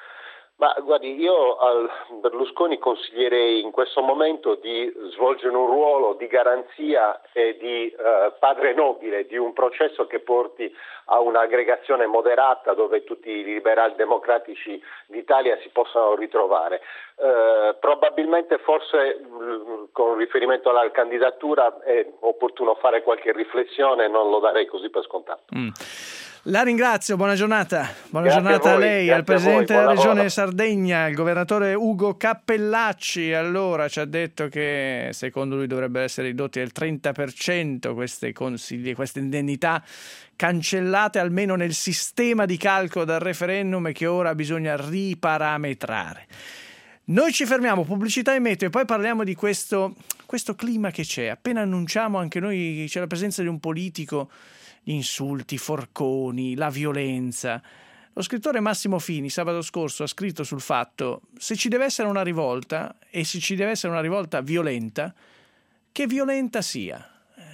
Ma guardi, io a Berlusconi consiglierei in questo momento di svolgere un ruolo di garanzia e di eh, padre nobile di un processo che porti a un'aggregazione moderata dove tutti i liberal democratici d'Italia si possano ritrovare. Eh, probabilmente forse mh, con riferimento alla candidatura è opportuno fare qualche riflessione, non lo darei così per scontato. Mm. La ringrazio, buona giornata. Buona grazie giornata a, a, voi, lei, al Presidente a voi, della Regione lavoro. Sardegna, il governatore Ugo Cappellacci. Allora ci ha detto che secondo lui dovrebbero essere ridotti del trenta per cento queste consigli, queste indennità cancellate almeno nel sistema di calcolo del referendum e che ora bisogna riparametrare. Noi ci fermiamo, pubblicità e meteo, e poi parliamo di questo, questo clima che c'è. Appena annunciamo anche noi c'è la presenza di un politico, gli insulti, forconi, la violenza. Lo scrittore Massimo Fini sabato scorso ha scritto sul fatto: se ci deve essere una rivolta e se ci deve essere una rivolta violenta, che violenta sia.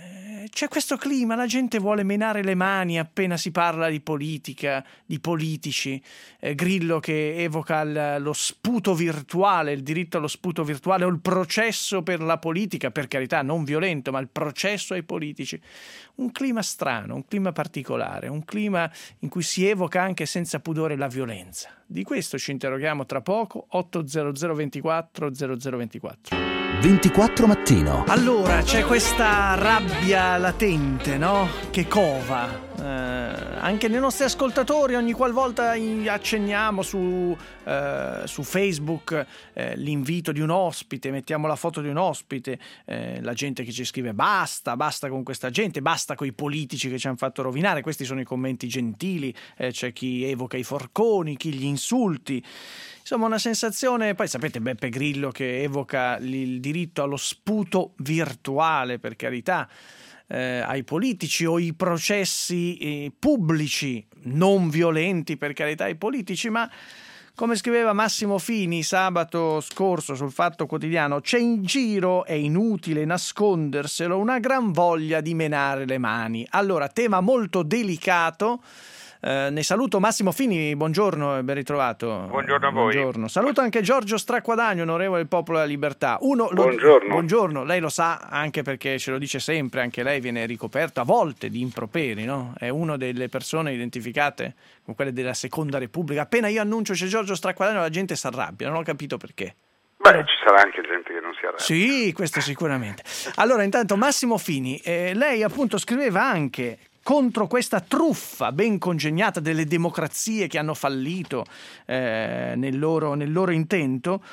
C'è questo clima, la gente vuole menare le mani appena si parla di politica, di politici. Eh, Grillo che evoca il, lo sputo virtuale, il diritto allo sputo virtuale o il processo per la politica, per carità non violento, ma il processo ai politici. Un clima strano, un clima particolare, un clima in cui si evoca anche senza pudore la violenza. Di questo ci interroghiamo tra poco. Otto zero zero ventiquattro zero zero ventiquattro ventiquattro mattino. Allora, c'è questa rabbia latente, no? Che cova. Eh, anche nei nostri ascoltatori, ogni qualvolta accenniamo su, eh, su Facebook eh, l'invito di un ospite, mettiamo la foto di un ospite, eh, la gente che ci scrive basta, basta con questa gente, basta con i politici che ci hanno fatto rovinare. Questi sono i commenti gentili, eh, c'è chi evoca i forconi, chi gli insulti. Insomma, una sensazione. Poi sapete Beppe Grillo che evoca il diritto allo sputo virtuale, per carità, eh, ai politici, o i processi eh, pubblici non violenti, per carità, ai politici, ma come scriveva Massimo Fini sabato scorso sul Fatto Quotidiano, c'è in giro, è inutile nasconderselo, una gran voglia di menare le mani. Allora, tema molto delicato. Eh, ne saluto Massimo Fini, buongiorno e ben ritrovato. Buongiorno a voi. Buongiorno. Saluto anche Giorgio Stracquadagno, onorevole del Popolo della Libertà. Uno, buongiorno. Lo, buongiorno, lei lo sa anche perché ce lo dice sempre, anche lei viene ricoperto a volte di improperi, no? È una delle persone identificate con quelle della Seconda Repubblica. Appena io annuncio c'è Giorgio Stracquadagno la gente si arrabbia, non ho capito perché. Beh, ci sarà anche gente che non si arrabbia. Sì, questo sicuramente. Allora, intanto Massimo Fini, eh, lei appunto scriveva anche contro questa truffa ben congegnata delle democrazie che hanno fallito eh, nel, loro, nel loro intento.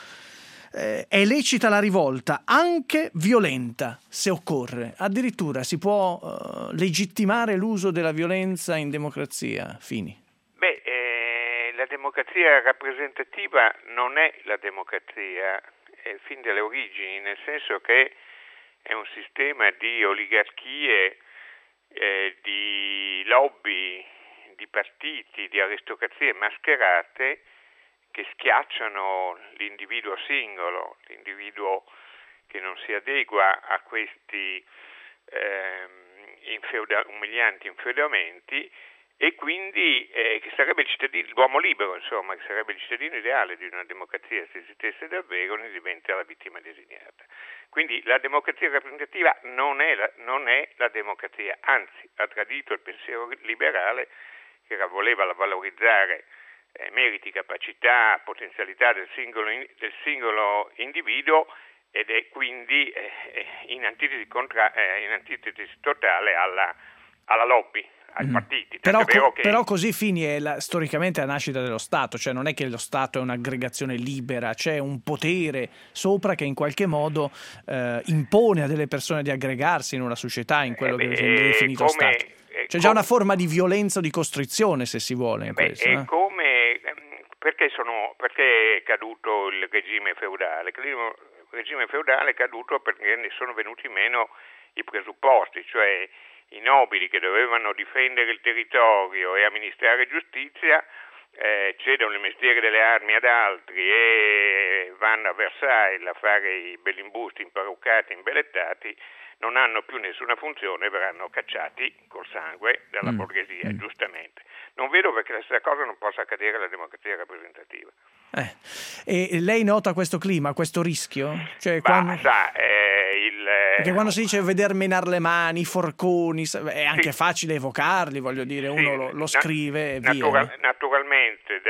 Eh, è lecita la rivolta, anche violenta, se occorre. Addirittura si può eh, legittimare l'uso della violenza in democrazia, Fini? Beh, eh, la democrazia rappresentativa non è la democrazia, è fin dalle origini, nel senso che è un sistema di oligarchie, Eh, di lobby, di partiti, di aristocrazie mascherate che schiacciano l'individuo singolo, l'individuo che non si adegua a questi eh, infeuda- umilianti infeudamenti e quindi eh, che sarebbe il cittadino, l'uomo libero, insomma, che sarebbe il cittadino ideale di una democrazia se esistesse davvero, ne diventa la vittima designata. Quindi la democrazia rappresentativa non è la, non è la democrazia, anzi ha tradito il pensiero liberale che voleva valorizzare eh, meriti, capacità, potenzialità del singolo, in, del singolo individuo, ed è quindi eh, in, antitesi contra, eh, in antitesi totale alla, alla lobby, ai mm. partiti. Però, co- che... però così Fini è la, storicamente la nascita dello Stato, cioè non è che lo Stato è un'aggregazione libera, c'è un potere sopra che in qualche modo eh, impone a delle persone di aggregarsi in una società, in quello eh beh, che viene definito come, Stato. C'è come, già una forma di violenza o di costrizione, se si vuole. In beh, questo, è eh? come, perché, sono, perché è caduto il regime feudale? Il regime feudale è caduto perché ne sono venuti meno i presupposti, cioè i nobili che dovevano difendere il territorio e amministrare giustizia eh, cedono il mestiere delle armi ad altri e vanno a Versailles a fare i bellimbusti imparuccati, imbellettati, non hanno più nessuna funzione e verranno cacciati col sangue dalla mm. borghesia, mm. giustamente. Non vedo perché la stessa cosa non possa accadere alla democrazia rappresentativa. Eh. E lei nota questo clima, questo rischio? Cioè, bah, quando... sa, eh, il, Perché quando si dice veder menar le mani, i forconi, è anche sì. facile evocarli, voglio dire, sì, uno lo, lo scrive e natura- via. Naturalmente,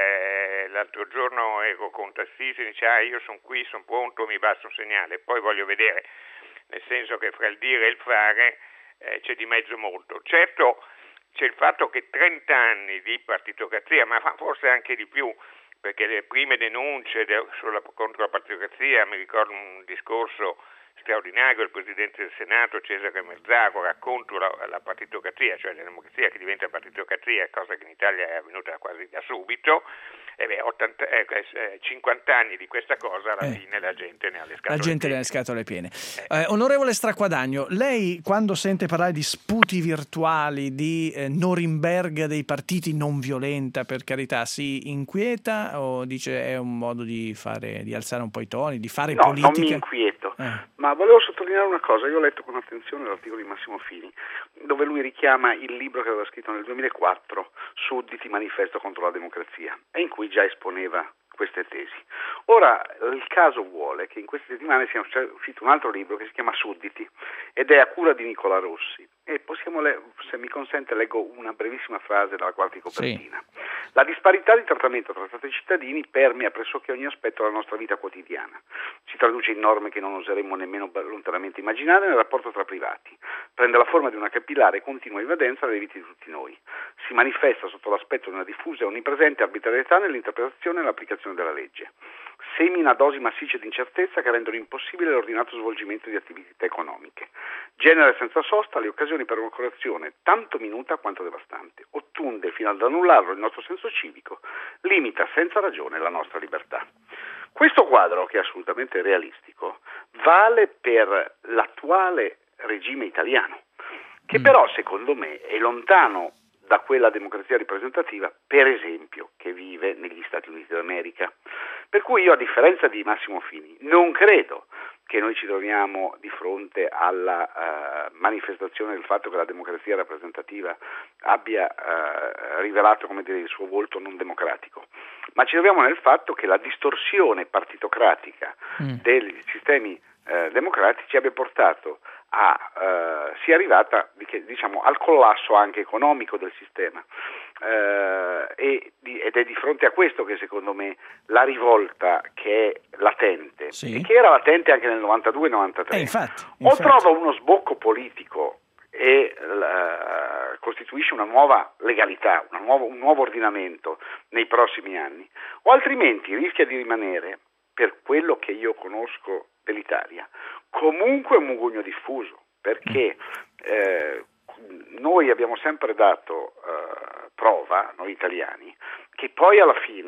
da, l'altro giorno ero con un tassista e dice ah, io sono qui, sono pronto, mi basta un segnale, poi voglio vedere, nel senso che fra il dire e il fare eh, c'è di mezzo molto. Certo, c'è il fatto che trenta anni di partitocrazia, ma forse anche di più, perché le prime denunce de- sulla, contro la partitocrazia, mi ricordo un discorso straordinario del Presidente del Senato Cesare Mezzagora contro la, la partitocrazia, cioè la democrazia che diventa partitocrazia, cosa che in Italia è avvenuta quasi da subito. E beh, ottanta, eh, cinquanta anni di questa cosa, alla eh. fine la gente ne ha le scatole la gente piene. ne ha le scatole piene. Eh. Eh, onorevole Straquadagno, lei quando sente parlare di sputi virtuali, di eh, Norimberga dei partiti non violenta, per carità, si inquieta o dice è un modo di fare, di alzare un po' i toni, di fare no, politica? No, non mi inquieto, eh. ma volevo sottolineare una cosa. Io ho letto con attenzione l'articolo di Massimo Fini, dove lui richiama il libro che aveva scritto nel duemilaquattro, Sudditi, manifesto contro la democrazia, e in cui già esponeva queste tesi. Ora, il caso vuole che in queste settimane sia uscito un altro libro che si chiama Sudditi ed è a cura di Nicola Rossi, e possiamo, le- se mi consente, leggo una brevissima frase dalla quarta copertina. Sì. La disparità di trattamento tra Stato e cittadini permea pressoché ogni aspetto della nostra vita quotidiana. Si traduce in norme che non oseremmo nemmeno lontanamente immaginare nel rapporto tra privati. Prende la forma di una capillare e continua evadenza delle vite di tutti noi. Si manifesta sotto l'aspetto di una diffusa e onnipresente arbitrarietà nell'interpretazione e l'applicazione della legge. Semina dosi massicce di incertezza che rendono impossibile l'ordinato svolgimento di attività economiche. Genera senza sosta le occasioni per una correzione tanto minuta quanto devastante. Ottunde fino ad annullarlo il nostro senso civico. Limita senza ragione la nostra libertà. Questo quadro, che è assolutamente realistico, vale per l'attuale regime italiano, che però secondo me è lontano da quella democrazia rappresentativa, per esempio, che vive negli Stati Uniti d'America. Per cui io, a differenza di Massimo Fini, non credo che noi ci troviamo di fronte alla uh, manifestazione del fatto che la democrazia rappresentativa abbia uh, rivelato, come dire, il suo volto non democratico, ma ci troviamo nel fatto che la distorsione partitocratica mm. degli sistemi uh, democratici abbia portato a uh, sia arrivata diciamo al collasso anche economico del sistema uh, e di, ed è di fronte a questo che secondo me la rivolta che è latente sì. e che era latente anche nel novantadue novantatré eh, infatti, o infatti. trova uno sbocco politico e uh, costituisce una nuova legalità, una nuovo, un nuovo ordinamento nei prossimi anni, o altrimenti rischia di rimanere, per quello che io conosco dell'Italia, comunque un mugugno diffuso, perché eh, noi abbiamo sempre dato eh, prova, noi italiani, che poi alla fine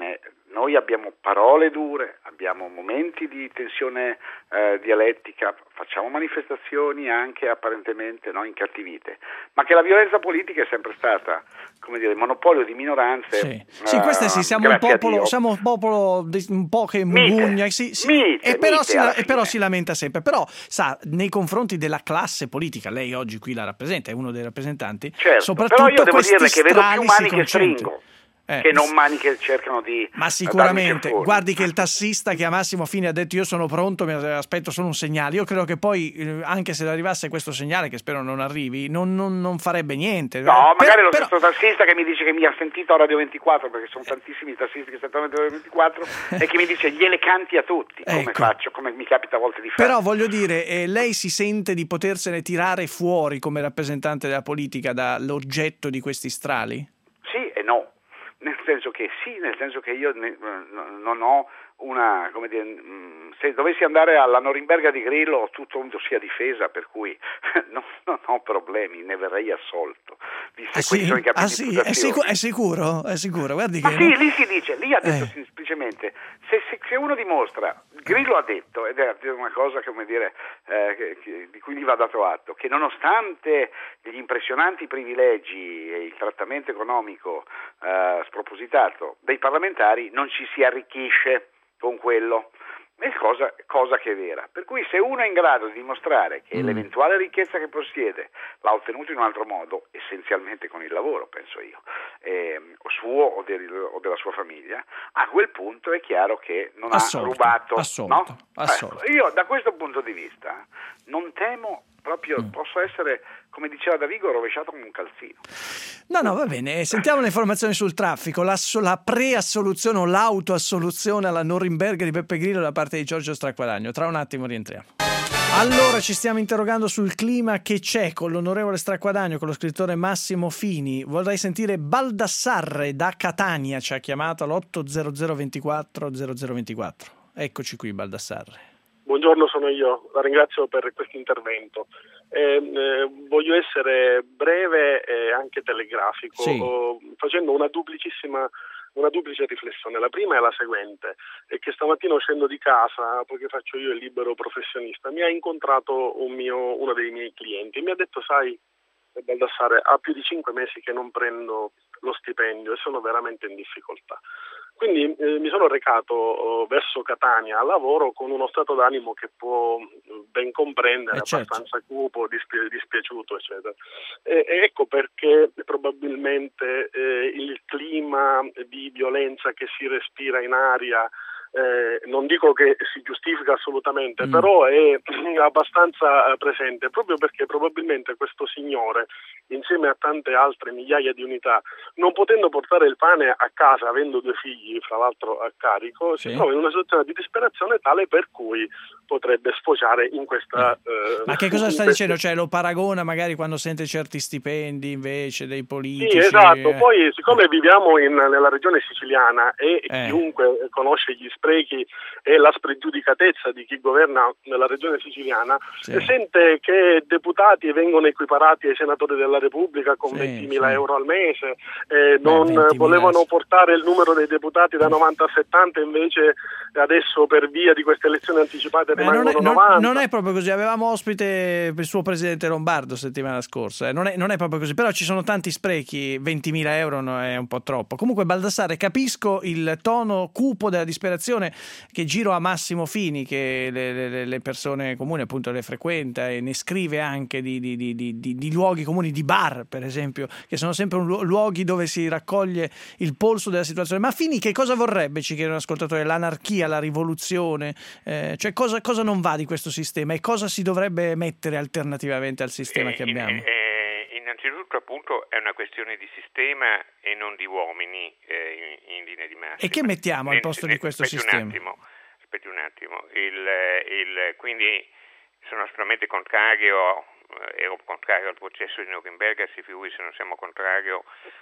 noi abbiamo parole dure, abbiamo momenti di tensione eh, dialettica, facciamo manifestazioni anche apparentemente no, incattivite, ma che la violenza politica è sempre stata, come dire, monopolio di minoranze. Sì, sì queste sì, siamo un popolo, siamo un popolo di, un po' che mugugna, sì, sì, mite, e, però mite, si, e però si lamenta sempre. Però sa, nei confronti della classe politica, lei oggi qui la rappresenta, è uno dei rappresentanti, certo, soprattutto però io devo questi dirle che vedo più mani che stringo. stringo. Eh, che non mani che cercano di... Ma sicuramente, guardi che il tassista che a Massimo Fini ha detto io sono pronto, mi aspetto solo un segnale. Io credo che poi, anche se arrivasse questo segnale, che spero non arrivi, non, non, non farebbe niente. No, per, magari lo però... stesso tassista che mi dice che mi ha sentito a Radio ventiquattro, perché sono tantissimi tassisti che sentono Radio ventiquattro, e che mi dice gliele canti a tutti, come ecco. faccio, come mi capita a volte di fare. Però voglio dire, eh, lei si sente di potersene tirare fuori come rappresentante della politica dall'oggetto di questi strali? Sì e no. Nel senso che sì, nel senso che io ne, non ho una, come dire, se dovessi andare alla Norimberga di Grillo ho tutto un dossier a difesa, per cui non, non ho problemi, ne verrei assolto. Ah sì? Ah sì? È, sicuro, è sicuro? È sicuro? Guardi Ma che sì, no? lì si dice, lì ha detto eh. semplicemente, se, se, se uno dimostra, Grillo ha detto, ed è una cosa come dire, eh, che, che, di cui gli va dato atto, che nonostante gli impressionanti privilegi e il trattamento economico eh, spropositato dei parlamentari, non ci si arricchisce con quello, è cosa, cosa che è vera. Per cui se uno è in grado di dimostrare che mm. l'eventuale ricchezza che possiede l'ha ottenuta in un altro modo, essenzialmente con il lavoro, penso io, eh, o suo o, del, o della sua famiglia, a quel punto è chiaro che non assolto, ha rubato. Assolto, no? assolto. Eh, io da questo punto di vista non temo proprio, mm. posso essere, come diceva Davigo, rovesciato come un calzino. No, no, va bene. Sentiamo le informazioni sul traffico. La, la preassoluzione o l'autoassoluzione alla Norimberga di Beppe Grillo da parte di Giorgio Stracquaragno. Tra un attimo rientriamo. Allora ci stiamo interrogando sul clima che c'è con l'onorevole Stracquaragno, con lo scrittore Massimo Fini. Vorrei sentire Baldassarre da Catania, ci ha chiamato all'otto zero zero ventiquattro zero zero ventiquattro. Eccoci qui, Baldassarre. Buongiorno, sono io, la ringrazio per questo intervento. Eh, eh, voglio essere breve e anche telegrafico, sì. oh, facendo una duplicissima, una duplice riflessione. La prima è la seguente, è che stamattina uscendo di casa, poiché faccio io il libero professionista, mi ha incontrato un mio, uno dei miei clienti e mi ha detto, sai, Baldassare, ha più di cinque mesi che non prendo lo stipendio e sono veramente in difficoltà. Quindi eh, mi sono recato oh, verso Catania a lavoro con uno stato d'animo che può ben comprendere, eh certo. abbastanza cupo, dispi- dispiaciuto, eccetera. E, e ecco perché probabilmente eh, il clima di violenza che si respira in aria, Eh, non dico che si giustifica assolutamente, mm. però è abbastanza presente, proprio perché probabilmente questo signore, insieme a tante altre migliaia di unità, non potendo portare il pane a casa, avendo due figli, fra l'altro a carico, sì. si trova in una situazione di disperazione tale per cui potrebbe sfociare in questa... Eh. Eh, Ma che cosa sta dicendo? Cioè lo paragona magari quando sente certi stipendi invece dei politici? Sì, esatto. Poi siccome viviamo in, nella regione siciliana e eh. chiunque conosce gli sprechi e la spregiudicatezza di chi governa nella regione siciliana, sì. sente che deputati vengono equiparati ai senatori della Repubblica con sì, ventimila sì. euro al mese, eh, non Beh, volevano portare il numero dei deputati da novanta a settanta, invece adesso per via di queste elezioni anticipate Beh, rimangono non è, novanta. Non, non è proprio così, avevamo ospite il suo presidente Lombardo settimana scorsa, eh. non, è, non è proprio così, però ci sono tanti sprechi, ventimila euro no, è un po' troppo. Comunque Baldassare, capisco il tono cupo della disperazione che giro a Massimo Fini, che le, le, le persone comuni appunto le frequenta e ne scrive anche di, di, di, di, di luoghi comuni, di bar per esempio, che sono sempre un, luoghi dove si raccoglie il polso della situazione. Ma Fini che cosa vorrebbe, ci chiede un ascoltatore, l'anarchia, la rivoluzione, eh, cioè cosa, cosa non va di questo sistema e cosa si dovrebbe mettere alternativamente al sistema eh, che abbiamo? In, eh, innanzitutto appunto è una questione di sistema e non di uomini eh, in, in linea di massima. E che mettiamo al posto ne, di questo aspetti sistema? Un attimo, aspetti un attimo, il, il, quindi sono assolutamente contrario, eh, ero contrario al processo di Norimberga, si figuri se non siamo contrario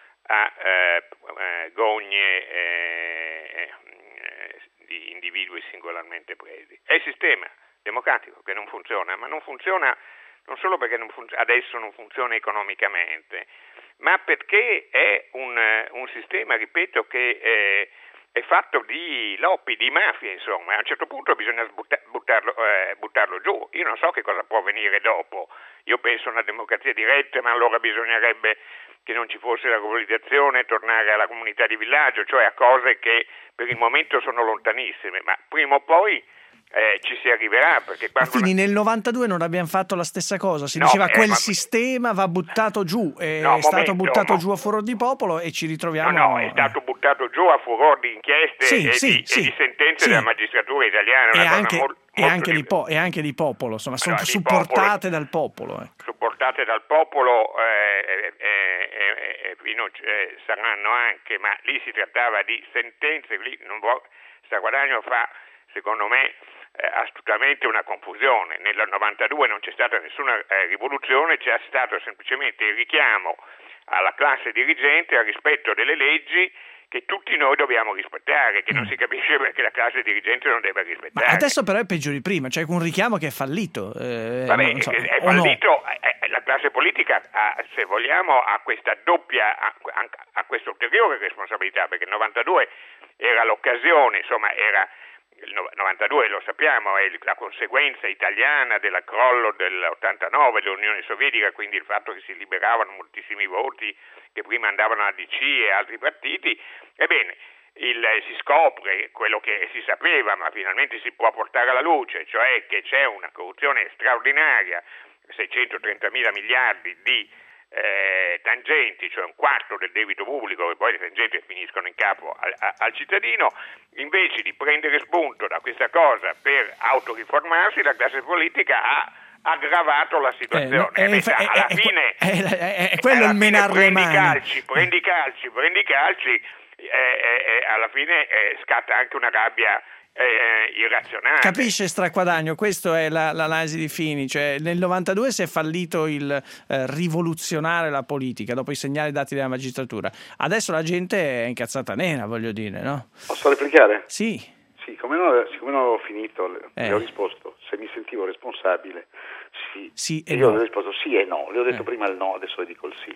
a eh, eh, gogne eh, eh, di individui singolarmente presi. È il sistema democratico che non funziona, ma non funziona non solo perché non funziona, adesso non funziona economicamente, ma perché è un, un sistema, ripeto, che eh, è fatto di lobby, di mafia, insomma, a un certo punto bisogna butta, buttarlo, eh, buttarlo giù. Io non so che cosa può venire dopo, io penso a una democrazia diretta, ma allora bisognerebbe che non ci fosse la globalizzazione, tornare alla comunità di villaggio, cioè a cose che per il momento sono lontanissime, ma prima o poi eh, ci si arriverà. Perché quando Fini, una... nel novantadue non abbiamo fatto la stessa cosa, si no, diceva eh, quel ma... sistema va buttato giù, è no, stato momento, buttato no. giù a furor di popolo e ci ritroviamo... No, no, è stato buttato giù a furor di inchieste sì, e, sì, di, sì, e di sentenze sì. della magistratura italiana. E una anche, cosa molto, e, molto anche di po- e anche di popolo, insomma, sono no, supportate popolo, dal popolo. Eh. Supportate dal popolo eh, eh, eh, eh, fino, eh, saranno anche, ma lì si trattava di sentenze, lì non vuoi, Straguadagno fa, secondo me, eh, assolutamente una confusione. Nel novantadue non c'è stata nessuna eh, rivoluzione, c'è stato semplicemente il richiamo alla classe dirigente al rispetto delle leggi che tutti noi dobbiamo rispettare, che non si capisce perché la classe dirigente non deve rispettare. Ma adesso però è peggio di prima, cioè un richiamo che è fallito. Eh, Vabbè, non so, è fallito, no? eh, la classe politica ha, se vogliamo, ha questa doppia, ha, ha questa ulteriore responsabilità, perché il novantadue era l'occasione, insomma era il novantadue, lo sappiamo, è la conseguenza italiana del crollo dell'ottantanove dell'Unione Sovietica, quindi il fatto che si liberavano moltissimi voti che prima andavano alla D C e altri partiti. Ebbene, il, si scopre quello che si sapeva, ma finalmente si può portare alla luce, cioè che c'è una corruzione straordinaria, seicentotrentamila miliardi di Eh, tangenti, cioè un quarto del debito pubblico, che poi le tangenti finiscono in capo al, a, al cittadino. Invece di prendere spunto da questa cosa per autoriformarsi, la classe politica ha aggravato la situazione. Eh, eh, eh, alla eh, fine è, è, è quello alla il menar fine le prendi mani. calci, prendi calci, prendi calci, eh, eh, eh, alla fine eh, scatta anche una rabbia Eh, irrazionale. Capisce Straguadagno, questa è la, l'analisi di Fini, cioè nel novantadue si è fallito il eh, rivoluzionare la politica dopo i segnali dati dalla magistratura, adesso la gente è incazzata nera, voglio dire, no? Posso replicare? Sì. Sì, come non, siccome non ho finito, le, eh. le ho risposto, se mi sentivo responsabile, sì, sì e, e io no. le ho risposto sì e no, le ho detto eh. prima il no, adesso le dico il sì.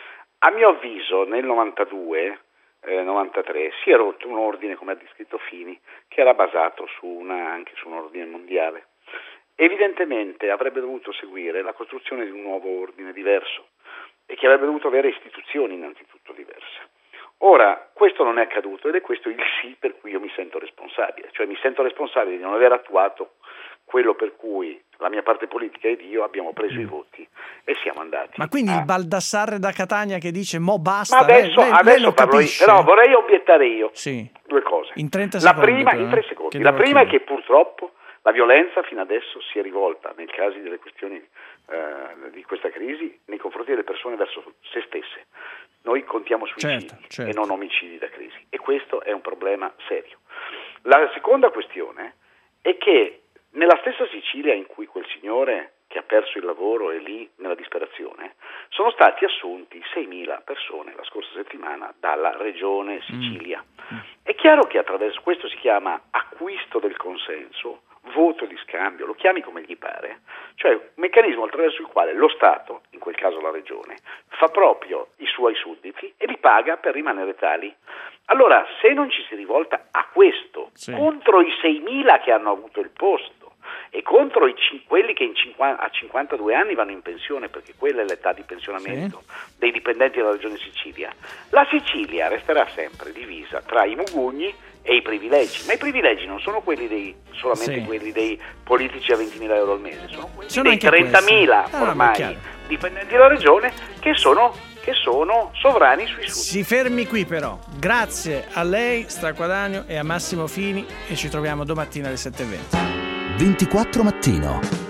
A mio avviso nel novantadue Eh, novantatré si è rotto un ordine, come ha descritto Fini, che era basato su una, anche su un ordine mondiale. Evidentemente avrebbe dovuto seguire la costruzione di un nuovo ordine diverso e che avrebbe dovuto avere istituzioni innanzitutto diverse. Ora, questo non è accaduto ed è questo il sì per cui io mi sento responsabile, cioè mi sento responsabile di non aver attuato quello per cui la mia parte politica ed io abbiamo preso i voti e siamo andati. Ma quindi a... il Baldassarre da Catania che dice mo basta, Ma adesso, lei, lei, adesso lei lo parlo io, capisce? però vorrei obiettare io sì. due cose. In trenta la secondi. Prima, però, in tre eh? secondi. Che La prima chiedere. è che purtroppo la violenza fino adesso si è rivolta, nei casi delle questioni eh, di questa crisi, nei confronti delle persone verso se stesse. Noi contiamo suicidi certo, certo. e non omicidi da crisi e questo è un problema serio. La seconda questione è che nella stessa Sicilia in cui quel signore che ha perso il lavoro è lì nella disperazione, sono stati assunti seimila persone la scorsa settimana dalla regione Sicilia. Mm. È chiaro che attraverso questo si chiama acquisto del consenso, voto di scambio, lo chiami come gli pare, cioè un meccanismo attraverso il quale lo Stato, in quel caso la regione, fa proprio i suoi sudditi e li paga per rimanere tali. Allora, se non ci si rivolta a questo, sì. contro i seimila che hanno avuto il posto, e contro i c- quelli che in cinquanta, a cinquantadue anni vanno in pensione, perché quella è l'età di pensionamento sì. dei dipendenti della regione Sicilia, la Sicilia resterà sempre divisa tra i mugugni e i privilegi, ma i privilegi non sono quelli dei solamente sì. quelli dei politici a ventimila euro al mese, sono quelli sono dei trentamila ah, ormai dipendenti della regione che sono che sono sovrani sui sudditi. Si fermi qui però. Grazie a lei Straguadagno e a Massimo Fini e ci troviamo domattina alle sette e venti. ventiquattro mattino.